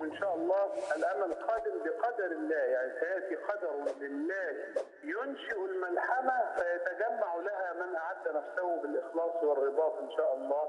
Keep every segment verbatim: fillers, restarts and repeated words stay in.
إن شاء الله الأمل قادم بقدر الله، يعني سيأتي قدر لله ينشئ الملحمة فيتجمع لها من أعد نفسه بالإخلاص والرباط إن شاء الله.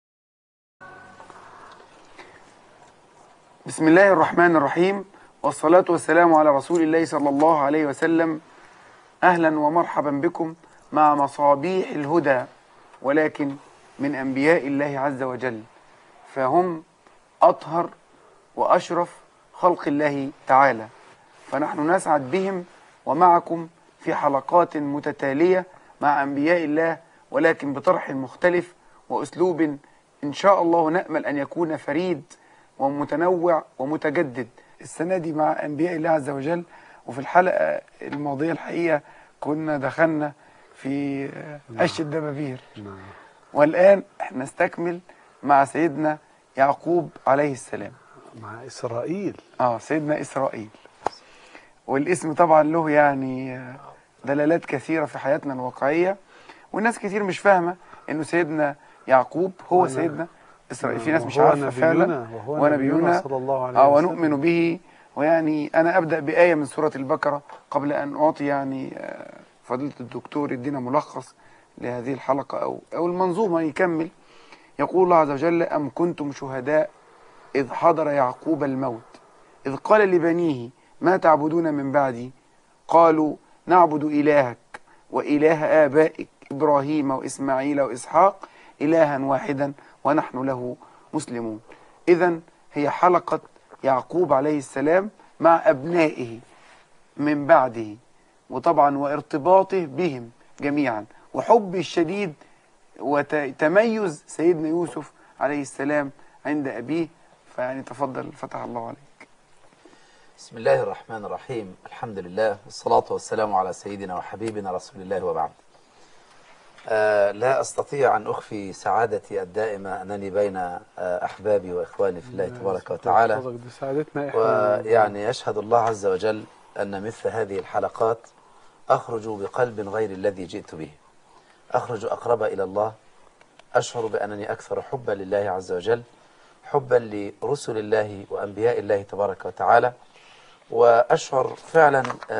بسم الله الرحمن الرحيم، والصلاة والسلام على رسول الله صلى الله عليه وسلم. أهلا ومرحبا بكم مع مصابيح الهدى، ولكن من أنبياء الله عز وجل، فهم أطهر وأشرف خلق الله تعالى، فنحن نسعد بهم ومعكم في حلقات متتالية مع أنبياء الله، ولكن بطرح مختلف وأسلوب إن شاء الله نأمل أن يكون فريد ومتنوع ومتجدد السنة دي مع أنبياء الله عز وجل. وفي الحلقة الماضية الحقيقة كنا دخلنا في عش الدبابير، والآن نستكمل مع سيدنا يعقوب عليه السلام، مع إسرائيل. آه سيدنا إسرائيل، والاسم طبعا له يعني دلالات كثيرة في حياتنا الواقعية، والناس كتير مش فاهمة إنه سيدنا يعقوب هو سيدنا إسرائيل. في ناس مش عارفة فعلا، ونبينا صلى الله عليه آه وسلم ونؤمن به. ويعني أنا أبدأ بآية من سورة البقرة قبل أن أعطي يعني فضيلة الدكتور يدينا ملخص لهذه الحلقة أو أو المنظومة يكمل. يقول الله عز وجل: أم كنتم شهداء إذ حضر يعقوب الموت إذ قال لبنيه ما تعبدون من بعدي قالوا نعبد إلهك وإله آبائك إبراهيم وإسماعيل وإسحاق إلها واحدا ونحن له مسلمون. إذن هي حلقة يعقوب عليه السلام مع أبنائه من بعده، وطبعا وارتباطه بهم جميعا، وحبه الشديد وتميز سيدنا يوسف عليه السلام عند أبيه. فيعني تفضل، فتح الله عليك. بسم الله الرحمن الرحيم، الحمد لله والصلاة والسلام على سيدنا وحبيبنا رسول الله، وبعد. آه لا أستطيع أن أخفي سعادتي الدائمة أنني بين آه أحبابي وإخواني في الله تبارك وتعالى، ويعني يشهد الله عز وجل أن مثل هذه الحلقات أخرج بقلب غير الذي جئت به، أخرج أقرب إلى الله، أشعر بأنني أكثر حبا لله عز وجل، حبا لرسل الله وأنبياء الله تبارك وتعالى، وأشعر فعلا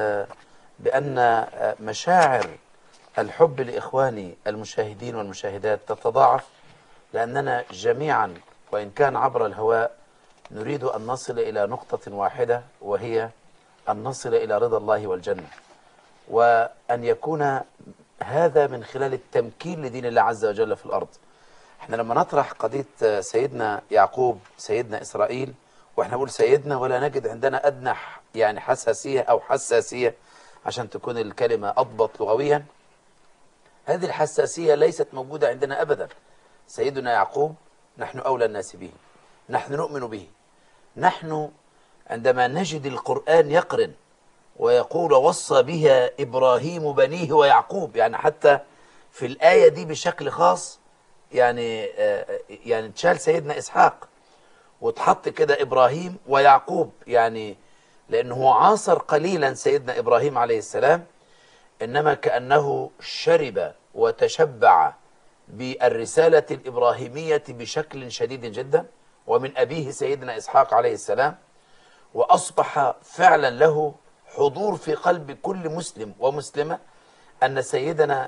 بأن مشاعر الحب لإخواني المشاهدين والمشاهدات تتضاعف، لأننا جميعا وإن كان عبر الهواء نريد أن نصل إلى نقطة واحدة، وهي أن نصل إلى رضا الله والجنة، وأن يكون هذا من خلال التمكين لدين الله عز وجل في الأرض. احنا لما نطرح قضية سيدنا يعقوب سيدنا إسرائيل، واحنا نقول سيدنا ولا نجد عندنا أدنى يعني حساسية أو حساسية عشان تكون الكلمة أضبط لغويا، هذه الحساسية ليست موجودة عندنا أبدا. سيدنا يعقوب نحن أولى الناس به، نحن نؤمن به. نحن عندما نجد القرآن يقرن ويقول وصى بها إبراهيم بنيه ويعقوب، يعني حتى في الآية دي بشكل خاص يعني يعني تشال سيدنا إسحاق وتحط كده إبراهيم ويعقوب، يعني لأنه عاصر قليلا سيدنا إبراهيم عليه السلام، إنما كأنه شرب وتشبع بالرسالة الإبراهيمية بشكل شديد جدا، ومن أبيه سيدنا إسحاق عليه السلام، وأصبح فعلا له حضور في قلب كل مسلم ومسلمة أن سيدنا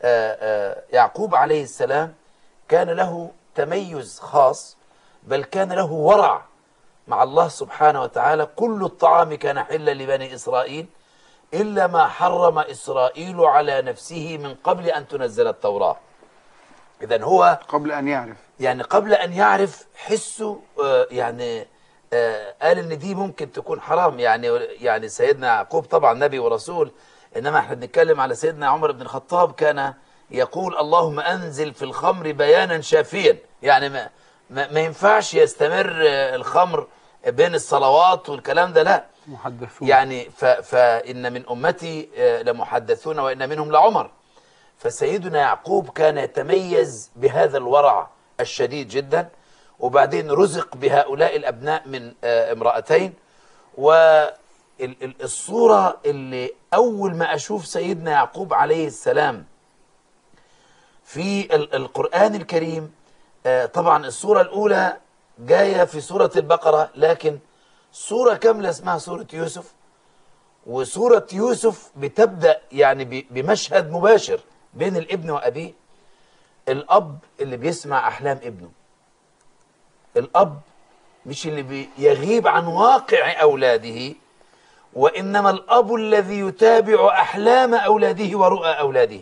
يعقوب عليه السلام كان له تميز خاص، بل كان له ورع مع الله سبحانه وتعالى. كل الطعام كان حلا لبني إسرائيل إلا ما حرم إسرائيل على نفسه من قبل أن تنزل التوراة. إذن هو قبل أن يعرف، يعني قبل أن يعرف حسه آه يعني آه قال إن دي ممكن تكون حرام. يعني يعني سيدنا يعقوب طبعا نبي ورسول، إنما احنا بنتكلم على سيدنا عمر بن الخطاب، كان يقول اللهم أنزل في الخمر بيانا شافيا، يعني ما, ما, ما ينفعش يستمر الخمر بين الصلوات والكلام ده، لا محدثون، يعني فإن من أمتي لمحدثون وإن منهم لعمر. فسيدنا يعقوب كان يتميز بهذا الورع الشديد جدا، وبعدين رزق بهؤلاء الأبناء من امرأتين. والصورة اللي أول ما أشوف سيدنا يعقوب عليه السلام في القرآن الكريم، طبعا الصورة الأولى جاية في سورة البقرة، لكن سورة كاملة اسمها سورة يوسف، وسورة يوسف بتبدأ يعني بمشهد مباشر بين الابن وأبيه. الأب اللي بيسمع أحلام ابنه، الأب مش اللي بيغيب عن واقع أولاده، وإنما الأب الذي يتابع أحلام أولاده ورؤى أولاده.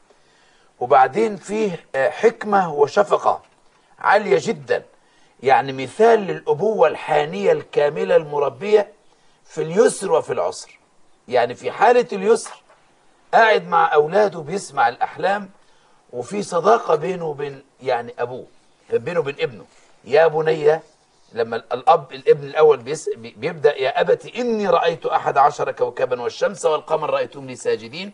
وبعدين فيه حكمة وشفقة عالية جدا، يعني مثال للأبوة الحانية الكاملة المربية في اليسر وفي العسر. يعني في حالة اليسر قاعد مع أولاده بيسمع الأحلام، وفي صداقة بينه وبين يعني أبوه، بينه وبين ابنه. يا بني، لما الأب الابن الأول بيس بيبدأ يا أبت إني رأيت أحد عشر كوكبا والشمس والقمر رأيتهم لي ساجدين،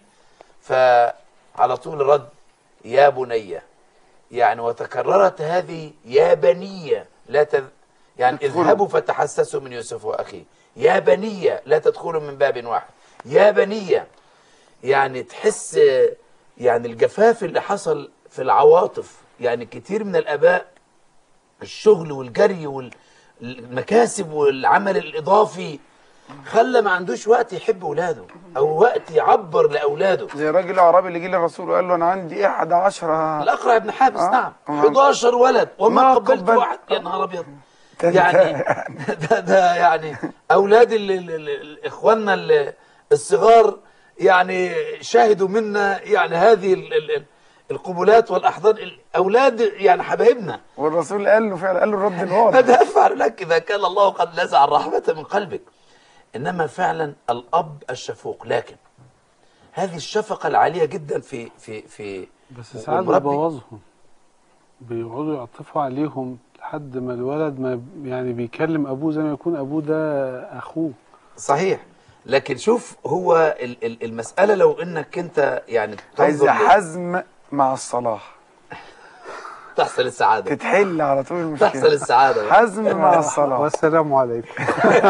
فعلى طول رد يا بني. يعني وتكررت هذه يا بني لا تذ... يعني اذهبوا فتحسسوا من يوسف وأخيه، يا بني لا تدخلوا من باب واحد، يا بني. يعني تحس يعني الجفاف اللي حصل في العواطف. يعني كتير من الآباء الشغل والجري والمكاسب والعمل الإضافي خلى ما عندوش وقت يحب أولاده أو وقت يعبر لأولاده. زي الراجل الأعرابي اللي جه للرسول وقال له أنا عندي إحدى عشرة. الأقرع بن حابس آه. نعم آه. حداشر ولد وما ما قبلت قبلت. واحد. يا نهار أبيض. يعني ده, ده يعني أولاد ال- ال- ال- إخواننا ال- الصغار يعني شاهدوا منا يعني هذه ال- ال- القبلات والأحضان. الأولاد يعني حبايبنا. والرسول قال له فعلا، قال له الرد الواضح. ماذا أفعل لك إذا كان الله قد نزع الرحمة من قلبك؟ إنما فعلا الأب الشفوق. لكن هذه الشفقة العالية جدا في في في بس ساعات بيبوظهم، بيقعدوا يعطفوا عليهم لحد ما الولد ما يعني بيكلم أبوه زي ما يكون أبوه ده أخوه. صحيح. لكن شوف هو ال- ال- المسألة لو إنك أنت يعني عايز تنظر ل- حزم مع الصلاح، تحصل السعادة، تتحل على طول المشكلة. تحصل السعادة. حزم مع الصلاح. والسلام عليكم.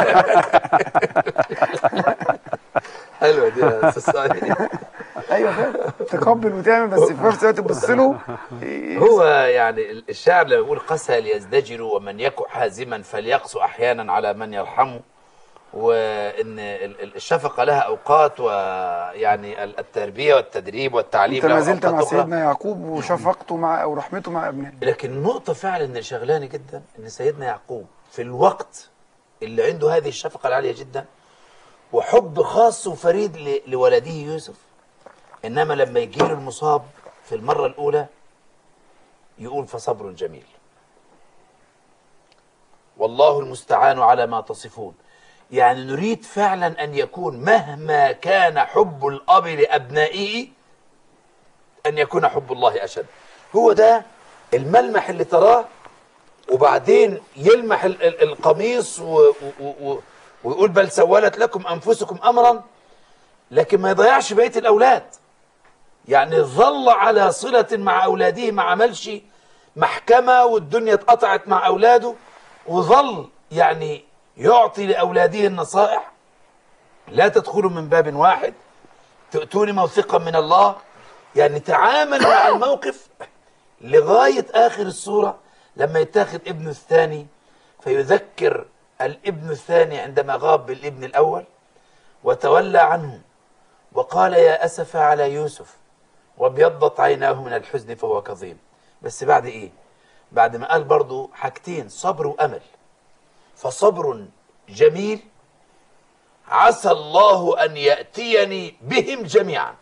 حلوة دي يا أستاذ سعيد. ايوه فعلا، تقبل وتعمل، بس في نفس الوقت تبص له. هو يعني الشاعر لما يقول قسى ليزدجر ومن يك حازما فليقسو أحيانا على من يرحمه، وإن ال- ال- الشفقة لها أوقات، ويعني ال- التربية والتدريب والتعليم انت لها ما زلت أوقات مع أخرى. سيدنا يعقوب وشفقته مع او رحمته مع ابنائه. لكن النقطة فعلا اللي شغلاني جدا إن سيدنا يعقوب في الوقت اللي عنده هذه الشفقة العالية جدا وحب خاص وفريد ل- لولده يوسف، إنما لما يجيله المصاب في المرة الأولى يقول فصبر جميل والله المستعان على ما تصفون. يعني نريد فعلا أن يكون مهما كان حب الأب لأبنائه أن يكون حب الله أشد. هو ده الملمح اللي تراه، وبعدين يلمح ال- ال- القميص و و و ويقول بل سولت لكم أنفسكم أمرا، لكن ما يضيعش بقية الأولاد. يعني ظل على صلة مع أولاده، ما عملش محكمة والدنيا اتقطعت مع أولاده، وظل يعني يعطي لأولاده النصائح. لا تدخلوا من باب واحد، تؤتوني موثقا من الله. يعني تعامل مع الموقف لغاية آخر السورة لما يتاخد ابنه الثاني فيذكر الابن الثاني عندما غاب بالابن الأول وتولى عنه وقال يا أسف على يوسف وابيضت عيناه من الحزن فهو كظيم. بس بعد إيه؟ بعد ما قال برضو حاجتين، صبر وأمل. فصبر جميل عسى الله أن يأتيني بهم جميعا.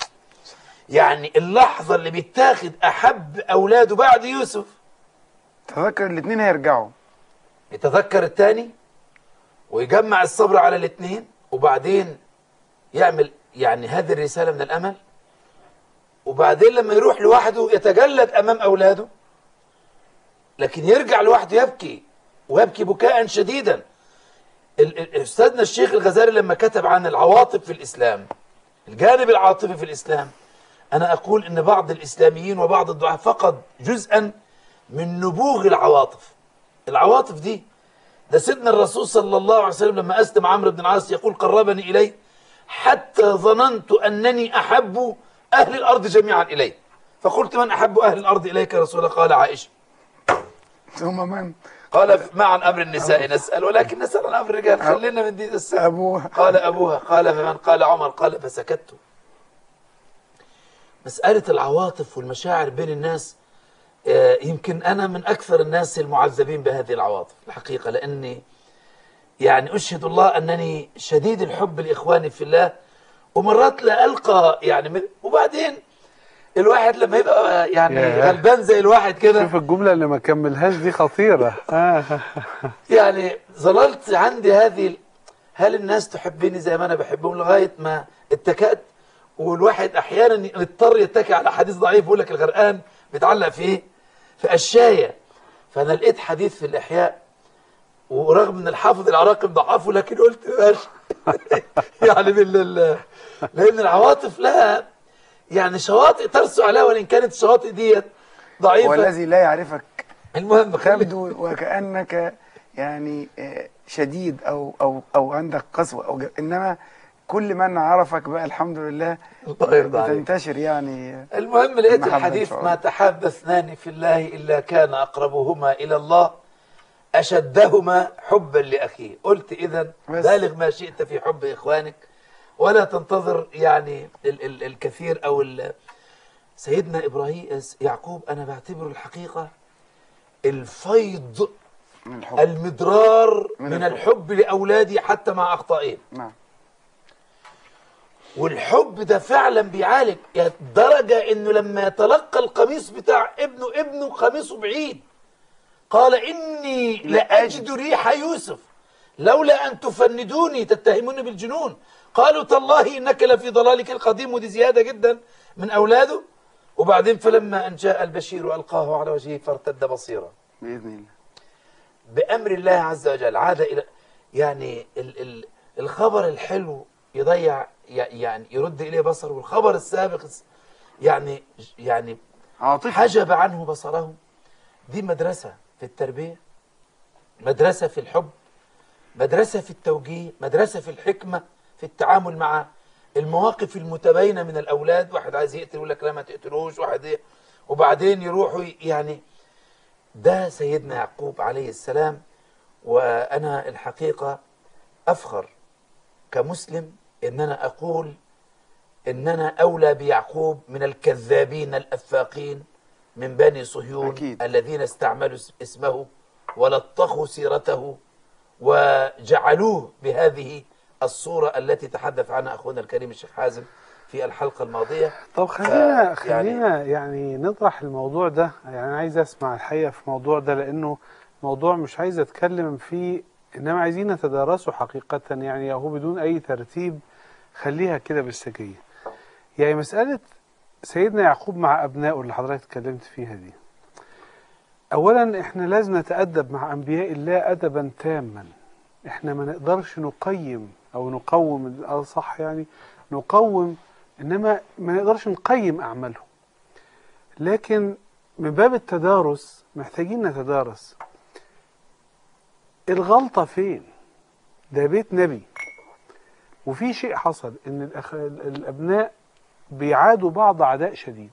يعني اللحظة اللي بيتاخد أحب أولاده بعد يوسف تذكر الاثنين هيرجعوا، يتذكر الثاني ويجمع الصبر على الاثنين، وبعدين يعمل يعني هذه الرسالة من الأمل. وبعدين لما يروح لوحده يتجلد أمام أولاده، لكن يرجع لوحده يبكي ويبكي بكاء شديدا. ال- ال- أستاذنا الشيخ الغزالي لما كتب عن العواطف في الإسلام، الجانب العاطفي في الإسلام، أنا أقول إن بعض الإسلاميين وبعض الدعاة فقد جزءا من نبوغ العواطف. العواطف دي ده سيدنا الرسول صلى الله عليه وسلم لما أسلم عمرو بن العاص يقول قربني إليه حتى ظننت أنني أحب أهل الأرض جميعا إليه، فقلت من أحب أهل الأرض إليك يا رسول الله؟ قال عائشة. ثم من؟ قال ما عن أمر النساء نسأل ولكن نسأل عن أمر الرجال، خلينا من دي السنة. أبوها. قال أبوها. قال فمن؟ قال عمر. قال فسكت. مسألة العواطف والمشاعر بين الناس، يمكن أنا من أكثر الناس المعذبين بهذه العواطف الحقيقة، لأني يعني أشهد الله أنني شديد الحب لإخواني في الله، ومرات لا ألقى يعني، وبعدين الواحد لما يبقى يعني غلبان زي الواحد كده. شوف الجملة اللي ما كملهاش دي خطيرة. يعني ظللت عندي هذه، هل الناس تحبني زي ما أنا بحبهم، لغاية ما اتكأت. والواحد أحيانا يضطر يتكئ على حديث ضعيف، يقول لك الغرقان بيتعلق في إيه؟ في قشاية. فأنا لقيت حديث في الإحياء، ورغم ان الحافظ العراقي مضعفه لكن قلت ماشي. يعني من لان العواطف لها يعني شواطئ ترسو عليها، وان كانت الشواطئ ديت ضعيفه. والذي لا يعرفك المهم تبدو وكأنك يعني شديد او او او عندك قسوه، او انما كل من عرفك بقى الحمد لله بتنتشر يعني. المهم لقيت الحديث: ما تحاب اثنان في الله الا كان اقربهما الى الله أشدهما حبا لأخيه. قلت إذن بالغ ما شئت في حب إخوانك، ولا تنتظر يعني ال ال الكثير أو ال سيدنا إبراهيم يعقوب أنا بعتبره الحقيقة الفيض من الحب. المدرار من, من الحب. الحب لأولادي حتى مع أخطائهم. نعم. والحب ده فعلا بيعالج، يعني درجة إنه لما يتلقى القميص بتاع ابنه ابنه قميصه بعيد، قال إني لأجد ريح يوسف لولا أن تفندوني تتهموني بالجنون. قالوا تالله إنك لفي ضلالك القديم، ودي زيادة جدا من أولاده. وبعدين فلما أن جاء البشير ألقاه على وجهه فارتد بصيرا بإذن الله بأمر الله عز وجل. عاد إلى يعني ال ال الخبر الحلو يضيع يعني يرد إليه بصره، والخبر السابق يعني يعني حجب عنه بصره. دي مدرسة في التربية، مدرسة في الحب، مدرسة في التوجيه، مدرسة في الحكمة في التعامل مع المواقف المتباينة من الأولاد. واحد عايز يقتل يقول لك لا ما تقتلوش، واحد إيه، وبعدين يروحوا يعني. ده سيدنا يعقوب عليه السلام. وأنا الحقيقة أفخر كمسلم إن أنا أقول إن أنا أولى بيعقوب من الكذابين الأفاقين من بني صهيون أكيد. الذين استعملوا اسمه ولطخوا سيرته وجعلوه بهذه الصورة التي تحدث عنها أخونا الكريم الشيخ حازم في الحلقة الماضية. طب خلينا خلينا يعني, يعني نطرح الموضوع ده. يعني عايز أسمع الحقيقة في الموضوع ده، لأنه موضوع مش عايز أتكلم فيه، إنما عايزين نتدارسه حقيقة، يعني هو بدون أي ترتيب. خليها كده بالسجية. يعني مسألة سيدنا يعقوب مع أبنائه اللي حضرتك اتكلمت فيها دي، أولا إحنا لازم نتأدب مع أنبياء الله أدبا تاما. إحنا ما نقدرش نقيم أو نقوم، الأصح يعني نقوم، إنما ما نقدرش نقيم أعمالهم. لكن من باب التدارس محتاجين نتدارس الغلطة فين. ده بيت نبي، وفي شيء حصل إن الأخ... الأبناء بيعادوا بعض عداء شديد،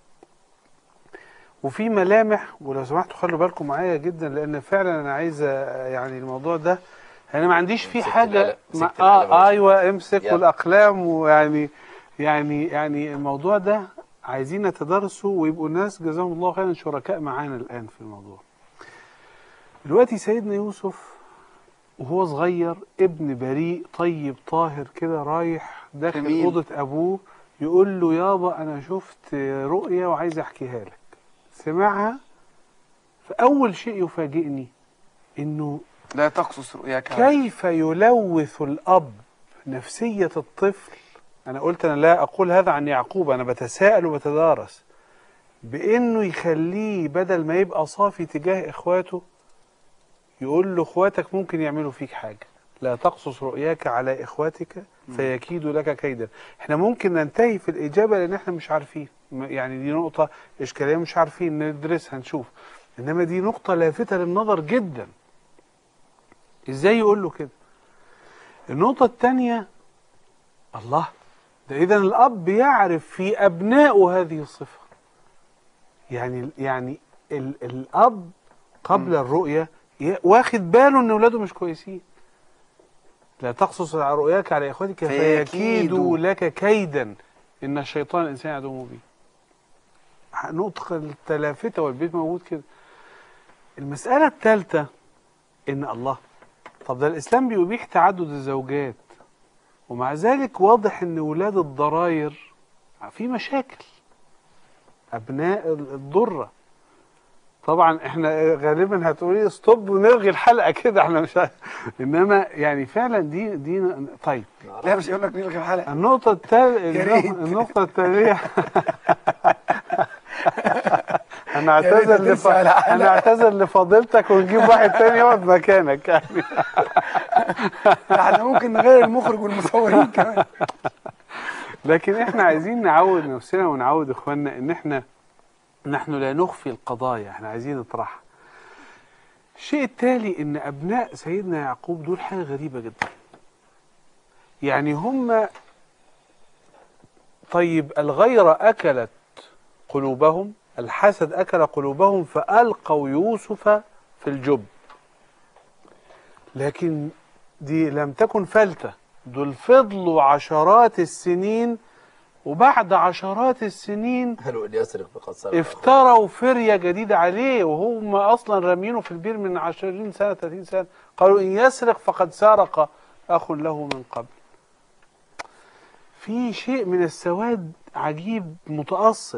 وفي ملامح. ولو سمحتوا خلوا بالكم معايا جدا، لان فعلا انا عايز يعني الموضوع ده انا ما عنديش فيه حاجه ما اه ايوه امسك والاقلام. ويعني يعني يعني الموضوع ده عايزين نتدارسه، ويبقوا الناس جزاهم الله خيرا شركاء معانا الان في الموضوع. دلوقتي سيدنا يوسف وهو صغير ابن بريء طيب طاهر كده، رايح داخل اوضه ابوه يقول له يابا انا شفت رؤيا وعايز احكيها لك. سمعها، فاول شيء يفاجئني انه لا تقصص رؤياك. كيف يلوث الاب نفسيه الطفل. انا قلت انا لا اقول هذا عن يعقوب، انا بتساءل وبتدارس، بانه يخليه بدل ما يبقى صافي تجاه اخواته يقول له اخواتك ممكن يعملوا فيك حاجه، لا تقصص رؤياك على اخواتك فيكيدوا لك كيدا. احنا ممكن ننتهي في الاجابه لان احنا مش عارفين، يعني دي نقطه اشكاليه مش عارفين ندرسها نشوف، انما دي نقطه لافته للنظر جدا. ازاي يقول له كده؟ النقطه الثانيه، الله، ده اذا الاب يعرف في ابنائه هذه الصفه. يعني يعني ال الاب قبل م. الرؤيه ي- واخد باله ان اولاده مش كويسين. لا تقصص رؤياك على اخوتك فيكيدوا. فيكيدوا لك كيدا ان الشيطان الانسان عدو مبين. نطق التلافتة والبيت موجود كده. المسألة الثالثة ان الله، طب ده الاسلام بيبيح تعدد الزوجات، ومع ذلك واضح ان ولاد الضراير في مشاكل، ابناء الضرة. طبعا احنا غالبا هتقولي ستوب ونلغي الحلقة كده، احنا مش عارف. انما يعني فعلا دي دي طيب. لا مش هقول لك نلغي الحلقة. النقطة التالية يا ريت. النقطة التالية انا يا ريت اعتذر لف... ترسي على حلقة. انا اعتذر لفضيلتك ونجيب واحد تاني يقعد مكانك يعني. احنا ممكن نغير المخرج والمصورين كمان. لكن احنا عايزين نعود نفسنا ونعود اخواننا ان احنا نحن لا نخفي القضايا، احنا عايزين نطرحها. الشيء التالي ان ابناء سيدنا يعقوب دول حاجة غريبة جدا. يعني هم طيب الغيرة اكلت قلوبهم، الحسد اكل قلوبهم فالقوا يوسف في الجب. لكن دي لم تكن فلتة، دول فضلوا عشرات السنين، وبعد عشرات السنين حلو ان يسرق فقد سرق. افتروا فرية جديدة عليه، وهم أصلا رامينه في البير من عشرين سنة ثلاثين سنة. قالوا إن يسرق فقد سرق أخ له من قبل. في شيء من السواد عجيب متأصل.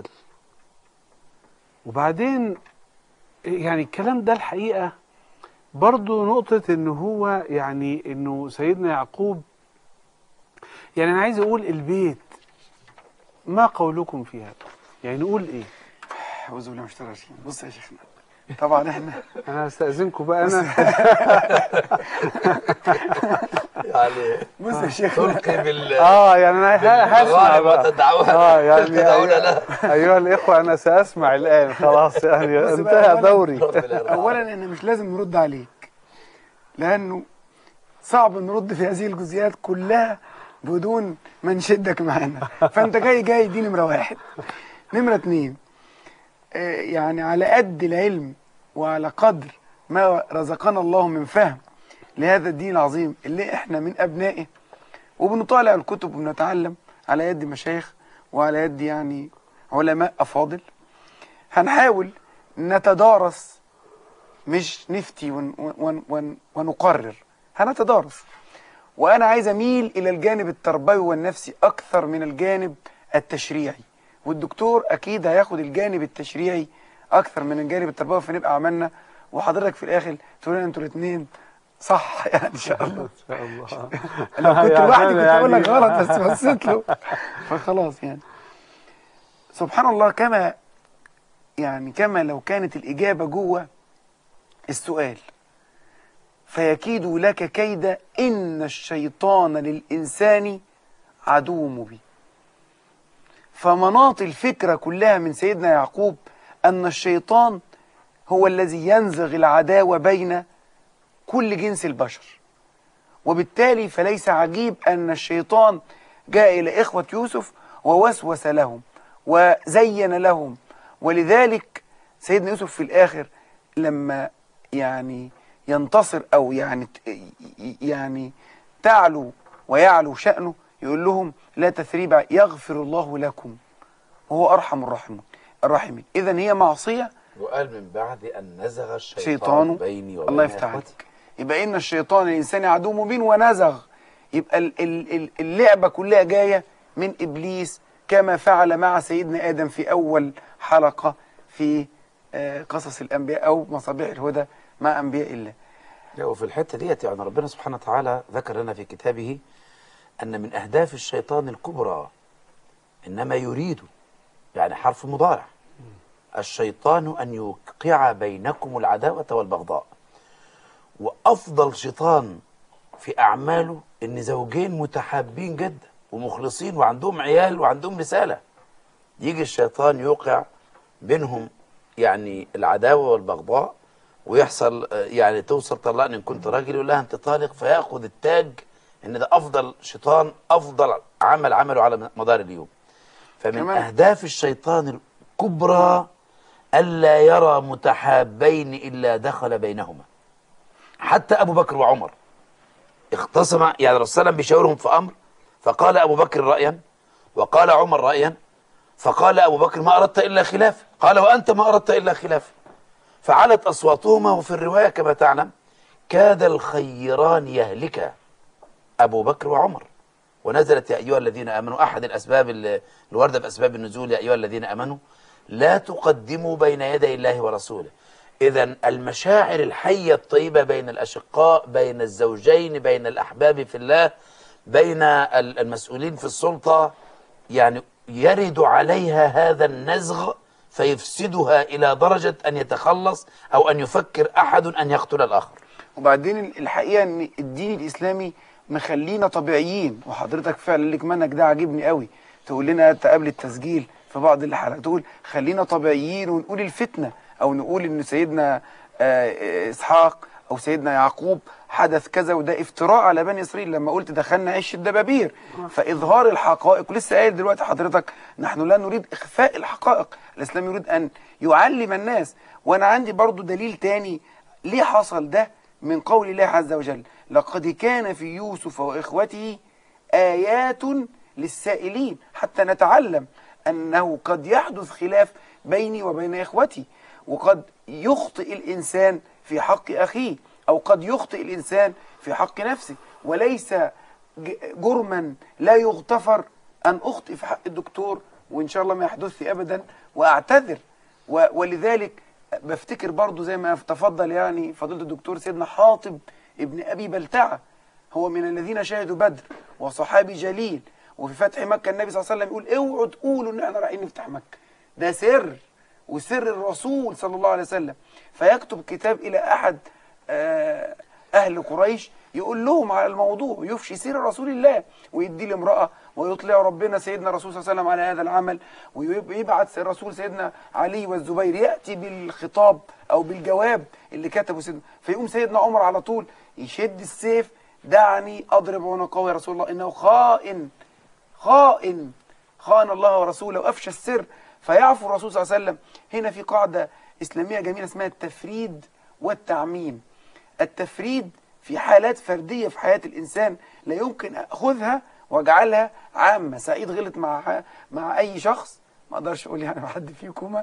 وبعدين يعني الكلام ده الحقيقة برضو نقطة إن هو يعني إنه سيدنا يعقوب، يعني أنا عايز أقول البيت ما قولكم في هذا؟ يعني نقول إيه؟ أعوذ بالله من الشيطان الرجيم. بص يا شيخنا، طبعا احنا أنا هستأذنكم بقى أنا. يعني بص يا شيخنا، تلقي بال اه يعني انا ه- هسمع بقى. وتدعوها اه يعني تدعون أيها, لها. ايها الاخوه انا ساسمع الان خلاص يعني بص بقى، انتهى أولاً- دوري. اولا احنا مش لازم نرد عليك، لانه صعب نرد في هذه الجزئيات كلها بدون ما نشدك معانا. فانت جاي جاي دي نمره واحد. نمره اتنين، آه يعني على قد العلم وعلى قدر ما رزقنا الله من فهم لهذا الدين العظيم اللي احنا من ابنائه، وبنطالع الكتب وبنتعلم على يد مشايخ وعلى يد يعني علماء افاضل، هنحاول نتدارس، مش نفتي ون ون ون ونقرر، هنتدارس. وانا عايز اميل الى الجانب التربوي والنفسي اكثر من الجانب التشريعي، والدكتور اكيد هياخد الجانب التشريعي اكثر من الجانب التربوي، فنبقى عملنا. وحضرتك في الاخر تقول لنا انتوا الاثنين صح يعني ان شاء الله. ان شاء الله. لو كنت يعني لوحدي كنت اقول لك يعني- غلط، بس بصيت له فخلاص يعني. سبحان الله، كما يعني كما لو كانت الإجابة جوه السؤال. فيكيد لك كيدا إن الشيطان للإنسان عدو مبين. فمناط الفكرة كلها من سيدنا يعقوب أن الشيطان هو الذي ينزغ العداوة بين كل جنس البشر، وبالتالي فليس عجيب أن الشيطان جاء إلى إخوة يوسف ووسوس لهم وزين لهم. ولذلك سيدنا يوسف في الآخر لما يعني ينتصر أو يعني يعني تعلو ويعلو شأنه يقول لهم لا تثريب، يغفر الله لكم وهو أرحم الراحمين الراحمين. إذن هي معصية. وقال من بعد أن نزغ الشيطان شيطان بيني وبين الله يفتح إخوتي. عليك. يبقى إن الشيطان الإنسان عدو مبين ونزغ. يبقى اللعبة كلها جاية من إبليس، كما فعل مع سيدنا آدم في أول حلقة في قصص الأنبياء أو مصابيح الهدى مع أنبياء الله. وفي الحتة ديت يعني ربنا سبحانه وتعالى ذكر لنا في كتابه أن من أهداف الشيطان الكبرى إنما يريد، يعني حرف مضارع، الشيطان أن يوقع بينكم العداوة والبغضاء. وأفضل شيطان في أعماله إن زوجين متحابين جدا ومخلصين وعندهم عيال وعندهم رسالة، يجي الشيطان يوقع بينهم يعني العداوة والبغضاء، ويحصل يعني توصل طلقني إن كنت راجل، يقول لها أنت طالق، فيأخذ التاج إن ده أفضل شيطان، أفضل عمل عمله على مدار اليوم. فمن كمان. أهداف الشيطان الكبرى ألا يرى متحابين إلا دخل بينهما. حتى أبو بكر وعمر اختصم، يعني الرسول صلى الله عليه وسلم بيشاورهم في أمر، فقال أبو بكر رأيا وقال عمر رأيا، فقال أبو بكر ما أردت إلا خلاف، قال وأنت ما أردت إلا خلاف، فعلت أصواتهما. وفي الرواية كما تعلم كاد الخيران يهلكا، أبو بكر وعمر، ونزلت يا أيها الذين آمنوا، أحد الأسباب الواردة بأسباب النزول يا أيها الذين آمنوا لا تقدموا بين يدي الله ورسوله. إذا المشاعر الحية الطيبة بين الأشقاء، بين الزوجين، بين الأحباب في الله، بين المسؤولين في السلطة، يعني يرد عليها هذا النزغ فيفسدها إلى درجة أن يتخلص أو أن يفكر أحد أن يقتل الآخر. وبعدين الحقيقة أن الدين الإسلامي مخلينا طبيعيين، وحضرتك فعلا لك منك ده عاجبني قوي، تقول لنا قبل التسجيل في بعض الحلقات تقول خلينا طبيعيين ونقول الفتنة، أو نقول إن سيدنا إسحاق أو سيدنا يعقوب حدث كذا وده افتراء على بني إسرائيل لما قلت دخلنا عش الدبابير. فإظهار الحقائق، ولسه قايل دلوقتي حضرتك نحن لا نريد إخفاء الحقائق، الإسلام يريد أن يعلم الناس. وأنا عندي برضو دليل تاني ليه حصل ده من قول الله عز وجل لقد كان في يوسف وإخوته آيات للسائلين، حتى نتعلم أنه قد يحدث خلاف بيني وبين إخوتي، وقد يخطئ الإنسان في حق أخيه، أو قد يخطئ الإنسان في حق نفسه، وليس جرما لا يغتفر أن أخطئ في حق الدكتور، وإن شاء الله ما يحدث لي أبدا وأعتذر. ولذلك بفتكر برضو زي ما تفضل يعني فضيلة الدكتور سيدنا حاطب ابن أبي بلتعة، هو من الذين شهدوا بدر وصحابي جليل، وفي فتح مكة النبي صلى الله عليه وسلم يقول اوعوا تقولوا ان احنا رايحين نفتح مكة، ده سر وسر الرسول صلى الله عليه وسلم. فيكتب كتاب الى احد اهل قريش يقول لهم على الموضوع، يفشي سير رسول الله، ويدي لامرأة ويطلع ربنا سيدنا الرسول صلى الله عليه وسلم على هذا العمل، ويبعث الرسول سيدنا علي والزبير يأتي بالخطاب أو بالجواب اللي كتبه سيدنا، فيقوم سيدنا عمر على طول يشد السيف، دعني أضرب عنقه يا رسول الله إنه خائن خائن خان الله ورسوله وأفشى السر، فيعفو الرسول صلى الله عليه وسلم. هنا في قاعدة إسلامية جميلة اسمها التفريد والتعميم. التفريد في حالات فردية في حياة الإنسان لا يمكن أخذها واجعلها عامة. سعيد غلط مع مع أي شخص، ما أقدرش أقول يعني مع حد فيكم،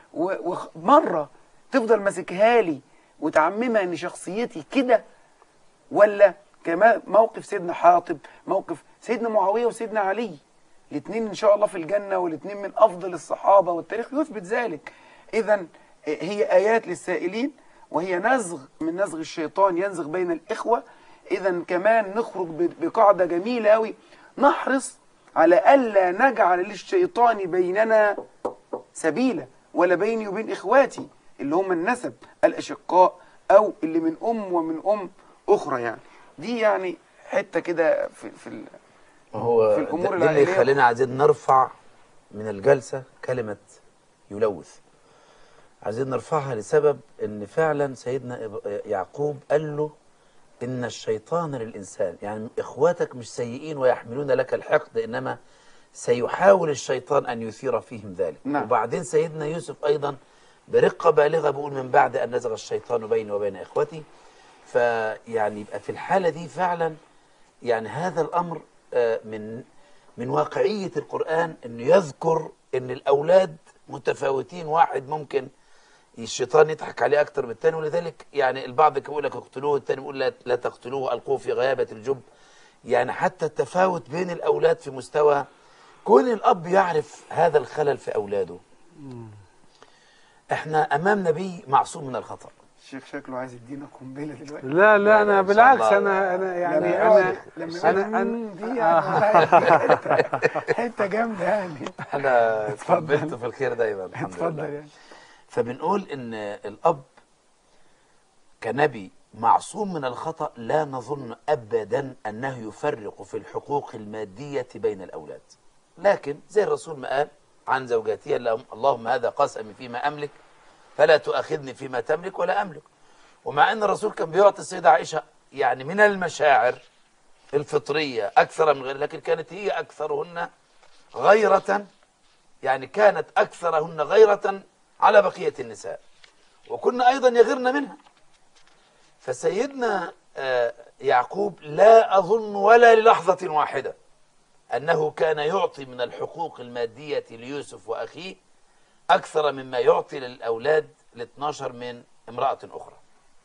ومرة تفضل ماسكها لي وتعممها إن شخصيتي كده، ولا كما موقف سيدنا حاطب، موقف سيدنا معاوية وسيدنا علي، الاثنين إن شاء الله في الجنة، والاثنين من أفضل الصحابة والتاريخ يثبت ذلك. إذا هي آيات للسائلين، وهي نزغ من نزغ الشيطان ينزغ بين الإخوة. إذا كمان نخرج بقاعدة جميلة أوي، نحرص على ألا نجعل للشيطان بيننا سبيلا، ولا بيني وبين إخواتي اللي هم النسب الأشقاء أو اللي من أم ومن أم أخرى. يعني دي يعني حتة كده في في, هو في الأمور اللي العائلية. خلينا عايزين نرفع من الجلسة كلمة يلوث، عايزين نرفعها لسبب ان فعلا سيدنا يعقوب قال له ان الشيطان للإنسان، يعني اخواتك مش سيئين ويحملون لك الحقد، انما سيحاول الشيطان ان يثير فيهم ذلك. نعم. وبعدين سيدنا يوسف ايضا برقة بالغة بيقول من بعد ان نزغ الشيطان بيني وبين اخوتي. فيعني يبقى في الحالة دي فعلا يعني هذا الامر من من واقعية القرآن، انه يذكر ان الاولاد متفاوتين، واحد ممكن الشيطان يضحك عليه اكتر من الثاني، ولذلك يعني البعض يقول لك اقتلوه، الثاني يقول لا, لا تقتلوه القوه في غيابه الجب. يعني حتى التفاوت بين الاولاد في مستوى، كون الاب يعرف هذا الخلل في اولاده. احنا امام نبي معصوم من الخطا. الشيخ شكله عايز يدينا قنبله دلوقتي. لا لا انا إن شاء بالعكس، الله. انا انا يعني لما انا لما انا أنا دي انا يعني حته جامده يعني. انا اتفضل. اتقبلت في الخير دايما الحمد اتفضل لله. يعني. فبنقول ان الاب كنبي معصوم من الخطأ، لا نظن أبدا أنه يفرق في الحقوق المادية بين الأولاد، لكن زي الرسول ما قال عن زوجاته اللهم هذا قسمي فيما أملك فلا تؤاخذني فيما تملك ولا أملك. ومع أن الرسول كان بيعطي السيدة عائشة يعني من المشاعر الفطرية أكثر من غير، لكن كانت هي أكثرهن غيرة، يعني كانت أكثرهن غيرة على بقية النساء، وكنا أيضا يغرن منها. فسيدنا آه، يعقوب لا أظن ولا للحظة واحدة أنه كان يعطي من الحقوق المادية ليوسف وأخيه أكثر مما يعطي للأولاد الاثنى عشر من امرأة أخرى.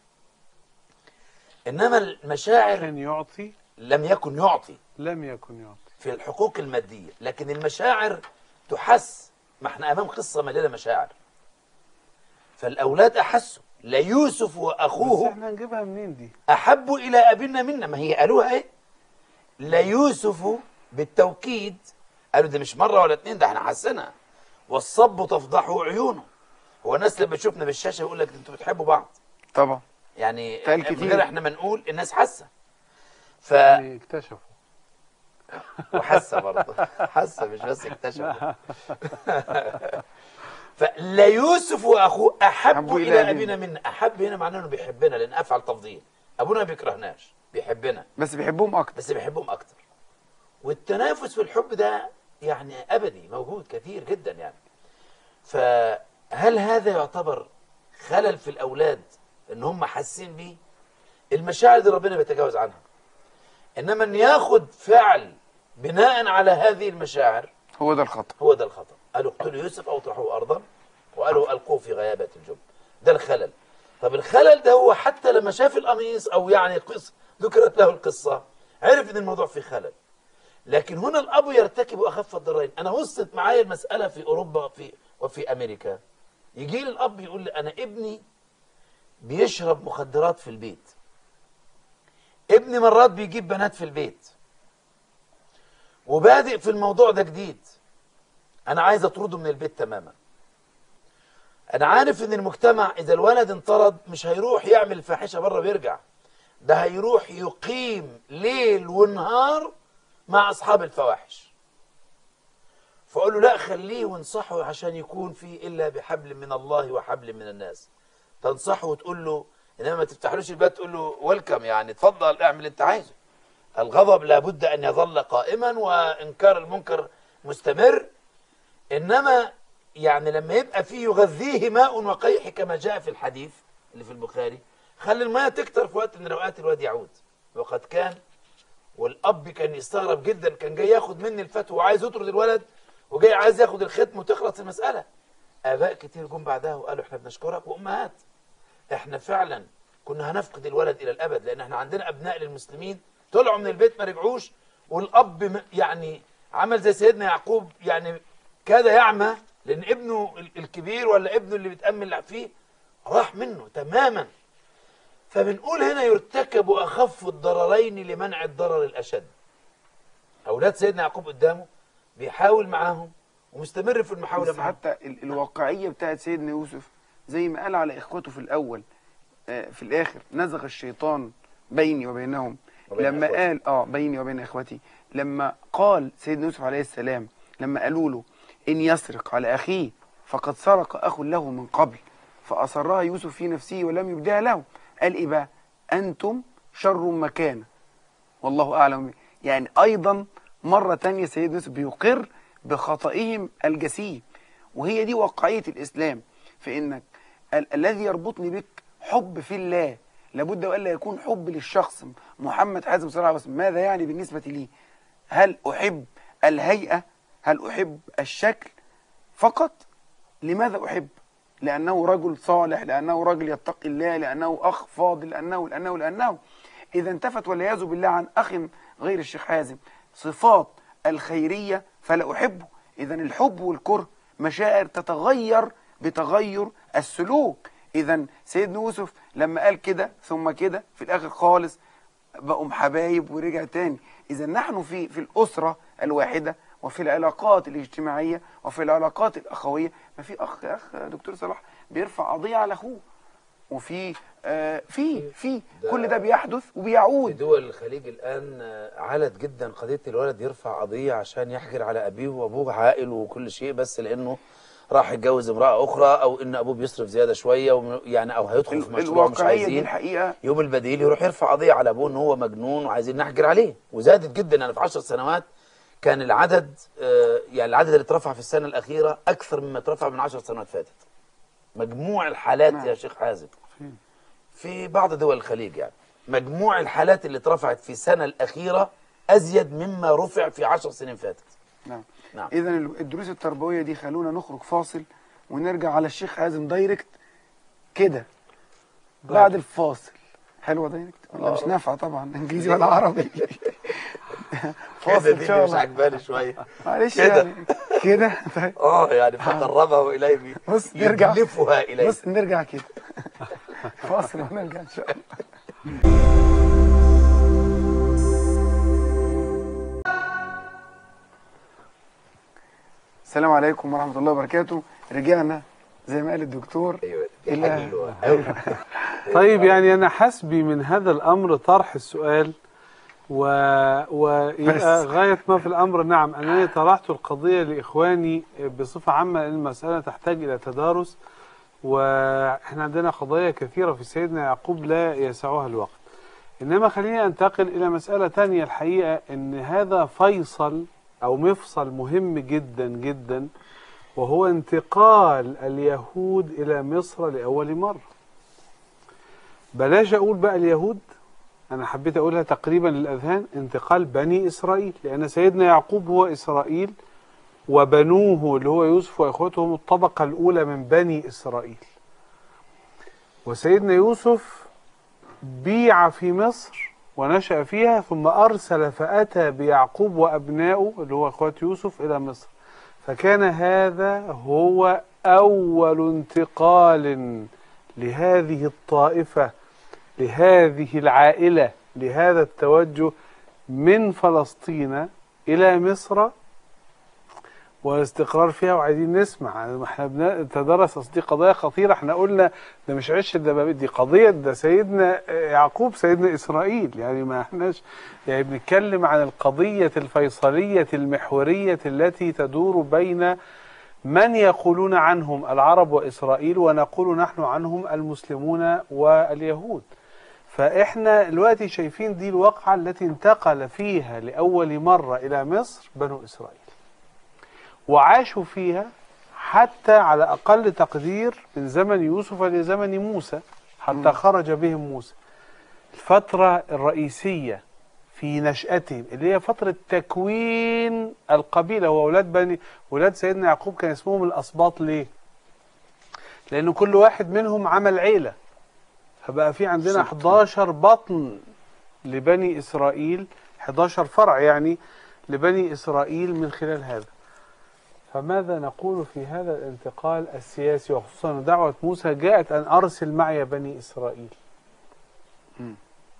إنما المشاعر كان يعطي، لم يكن يعطي لم يكن يعطي في الحقوق المادية، لكن المشاعر تحس. ما احنا أمام قصة مليانة مشاعر، فالأولاد أحسوا. ليوسف بس وأخوه احنا نجيبها منين دي؟ أحبوا إلى أبينا منا، ما هي قالوها إيه؟ ليوسف بالتوكيد، قالوا ده مش مرة ولا اتنين، ده احنا حسنا. والصب تفضحه عيونه. هو الناس لما تشوفنا بالشاشة يقول لك انتوا بتحبوا بعض. طبعا. يعني تقال من كتير. غير احنا ما نقول الناس حاسة. ف يعني اكتشفوا. وحاسة برضه، حاسة مش بس اكتشفوا. فلا يوسف واخوه احبوا الى ابينا منا. احب هنا معناه انه بيحبنا، لان افعل تفضيل. ابونا ما بيكرهناش، بيحبنا، بس بيحبهم اكتر. بس بيحبهم اكتر. والتنافس في الحب ده يعني ابدي موجود كثير جدا يعني. فهل هذا يعتبر خلل في الاولاد ان هم حاسين بيه؟ المشاعر دي ربنا بيتجاوز عنها. انما ان ياخد فعل بناء على هذه المشاعر هو ده الخطأ. هو ده الخطأ. قالوا اقتلوا يوسف او اطرحوه ارضا، وقالوا القوه في غيابه الجب. ده الخلل. طب الخلل ده هو حتى لما شاف القميص او يعني قصه ذكرت له القصه عرف ان الموضوع فيه خلل. لكن هنا الاب يرتكب اخف الضررين. انا وصلت معايا المساله في اوروبا في وفي امريكا. يجي لي الاب يقول لي انا ابني بيشرب مخدرات في البيت، ابني مرات بيجيب بنات في البيت، وبادئ في الموضوع ده جديد، انا عايز اطرده من البيت تماما. انا عارف ان المجتمع اذا الولد انطرد مش هيروح يعمل الفاحشه بره ويرجع، ده هيروح يقيم ليل ونهار مع اصحاب الفواحش. فاقول له لا، خليه وانصحه عشان يكون في الا بحبل من الله وحبل من الناس. تنصحه وتقول له، انما ما تفتحلوش الباب تقول له ويلكم، يعني اتفضل اعمل اللي انت عايزه. الغضب لابد ان يظل قائما وانكار المنكر مستمر. انما يعني لما يبقى فيه يغذيه ماء وقيح كما جاء في الحديث اللي في البخاري، خلي الماء تكتر في وقت من الاوقات الواد يعود. وقد كان، والاب كان يستغرب جدا، كان جاي ياخد مني الفتوى وعايز يطرد الولد وجاي عايز ياخد الختم وتخلص المساله. اباء كتير جم بعدها وقالوا احنا بنشكرك، وامهات احنا فعلا كنا هنفقد الولد الى الابد، لان احنا عندنا ابناء للمسلمين طلعوا من البيت ما رجعوش، والاب يعني عمل زي سيدنا يعقوب، يعني كاد يعمى لان ابنه الكبير ولا ابنه اللي بيتامل فيه راح منه تماما. فبنقول هنا يرتكب اخف الضررين لمنع الضرر الاشد. اولاد سيدنا يعقوب قدامه بيحاول معاهم ومستمر في المحاوله بس معاهم. حتى ال- الواقعيه بتاعت سيدنا يوسف زي ما قال على اخوته في الاول، آه، في الاخر نزغ الشيطان بيني وبينهم. وبين لما إخوتي. قال اه بيني وبين اخوتي، لما قال سيدنا يوسف عليه السلام لما قالوا له ان يسرق على اخيه فقد سرق اخ له من قبل فاصرها يوسف في نفسه ولم يبدها له، قال ايه بقى؟ انتم شر مكانه والله اعلم. يعني ايضا مره تانية سيدنا يوسف بيقر بخطئهم الجسيم. وهي دي واقعيه الاسلام، في انك ال الذي يربطني بك حب في الله، لابد والا يكون حب للشخص محمد حازم صلى الله عليه وسلم. ماذا يعني بالنسبه لي؟ هل احب الهيئه؟ هل احب الشكل فقط؟ لماذا احب؟ لانه رجل صالح، لانه رجل يتقي الله، لانه اخ فاضل، لانه لانه لانه اذا انتفت والعياذ بالله عن اخ غير الشيخ حازم صفات الخيريه فلا احبه. اذا الحب والكره مشاعر تتغير بتغير السلوك. اذا سيدنا يوسف لما قال كده ثم كده في الاخر خالص بقوا حبايب ورجع تاني. اذا نحن في في الاسره الواحده وفي العلاقات الاجتماعيه وفي العلاقات الاخويه، ما في اخ اخ دكتور صلاح بيرفع قضيه على اخوه، وفي آه في في كل ده بيحدث في وبيعود. دول الخليج الآن علت جدا قضية الولد يرفع قضية عشان يحجر على أبيه، وأبوه عاقل وكل شيء، بس لأنه راح يتجوز امرأة أخرى أو إن أبوه بيصرف زيادة شوية يعني، أو هيدخل في مشروع مش الواقعيه دي عايزين. الحقيقه يوم البديل يروح يرفع قضية على أبوه إن هو مجنون وعايزين نحجر عليه. وزادت جدا. أنا في عشر سنوات كان العدد آه يعني العدد اللي اترفع في السنة الأخيرة أكثر مما اترفع من عشر سنوات فاتت. مجموع الحالات نعم. يا شيخ حازم. في بعض دول الخليج يعني مجموع الحالات اللي اترفعت في السنة الأخيرة أزيد مما رفع في عشر سنين فاتت. نعم. نعم. إذا الدروس التربوية دي خلونا نخرج فاصل ونرجع على الشيخ حازم دايركت كده بعد الفاصل. حلوة دايركت ولا مش نافعة طبعا انجليزي ولا عربي؟ فاصل ان شاء الله. مش عجباني شوية معلش يعني كده. طيب اه يعني فقربه إليه بص نرجع يدلفها إليه. بص نرجع كده فاصل ونرجع ان شاء الله. السلام عليكم ورحمة الله وبركاته. رجعنا زي ما قال الدكتور. ايوه إلى طيب يعني أنا حسبي من هذا الأمر طرح السؤال و... ويبقى غاية ما في الأمر نعم أنني طرحت القضية لإخواني بصفة عامة لأن المسألة تحتاج إلى تدارس، وإحنا عندنا قضايا كثيرة في سيدنا يعقوب لا يسعها الوقت. إنما خليني أنتقل إلى مسألة تانية. الحقيقة أن هذا فيصل أو مفصل مهم جدا جدا، وهو انتقال اليهود إلى مصر لأول مرة. بلاش أقول بقى اليهود، أنا حبيت أقولها تقريبا للأذهان، انتقال بني إسرائيل، لأن سيدنا يعقوب هو إسرائيل وبنوه اللي هو يوسف وإخوته هم الطبقة الأولى من بني إسرائيل. وسيدنا يوسف بيع في مصر ونشأ فيها، ثم أرسل فأتى بيعقوب وأبنائه اللي هو أخوات يوسف إلى مصر. فكان هذا هو أول انتقال لهذه الطائفة، لهذه العائلة، لهذا التوجه من فلسطين إلى مصر والاستقرار فيها. وعايزين نسمع، احنا بنتدرس، اصل دي قضايا خطيرة. احنا قلنا ده مش عش الدبابيت، دي قضية ده سيدنا يعقوب سيدنا إسرائيل، يعني ما احناش يعني بنتكلم عن القضية الفيصلية المحورية التي تدور بين من يقولون عنهم العرب وإسرائيل ونقول نحن عنهم المسلمون واليهود. فإحنا دلوقتي شايفين دي الواقعة التي انتقل فيها لأول مرة إلى مصر بنو إسرائيل، وعاشوا فيها حتى على أقل تقدير من زمن يوسف لزمن موسى، حتى خرج بهم موسى. الفترة الرئيسية في نشأتهم اللي هي فترة تكوين القبيلة، وأولاد بني أولاد سيدنا يعقوب كان اسمهم الأسباط. ليه؟ لأن كل واحد منهم عمل عيلة، فبقى في عندنا حداشر بطن لبني إسرائيل، حداشر فرع يعني لبني إسرائيل من خلال هذا. فماذا نقول في هذا الانتقال السياسي، وخصوصا دعوة موسى جاءت أن أرسل معي بني إسرائيل؟ م.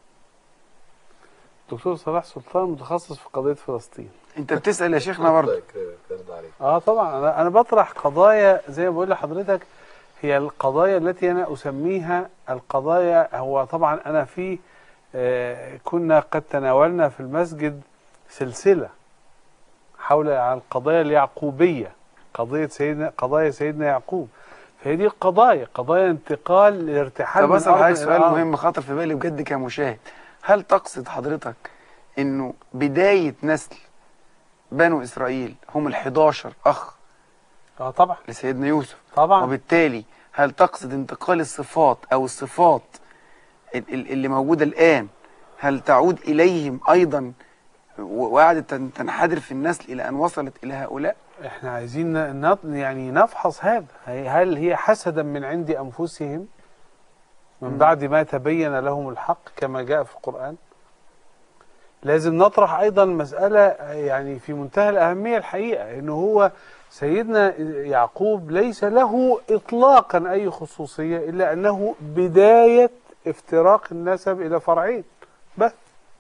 دكتور صلاح سلطان متخصص في قضية فلسطين. انت بتسأل يا شيخنا برضه؟ اه طبعا انا انا بطرح قضايا زي ما بقول لحضرتك، هي القضايا التي انا اسميها القضايا. هو طبعا انا في آه كنا قد تناولنا في المسجد سلسلة حول القضايا اليعقوبية، قضية سيدنا قضايا سيدنا يعقوب. فهي دي القضايا قضايا انتقال الارتحال. طب اسال حضرتك سؤال مهم خاطر في بالي بجد كمشاهد، هل تقصد حضرتك انه بداية نسل بنو اسرائيل هم الحداشر اخ اه طبعا لسيدنا يوسف طبعا، وبالتالي هل تقصد انتقال الصفات او الصفات اللي موجودة الان هل تعود اليهم ايضا وقعدت تنحدر في النسل الى ان وصلت الى هؤلاء؟ احنا عايزين يعني نفحص هذا، هل هي حسدا من عند انفسهم من بعد ما تبين لهم الحق كما جاء في القرآن؟ لازم نطرح ايضا مسألة يعني في منتهى الأهمية الحقيقة، انه هو سيدنا يعقوب ليس له اطلاقا اي خصوصية الا انه بداية افتراق النسب الى فرعين بس.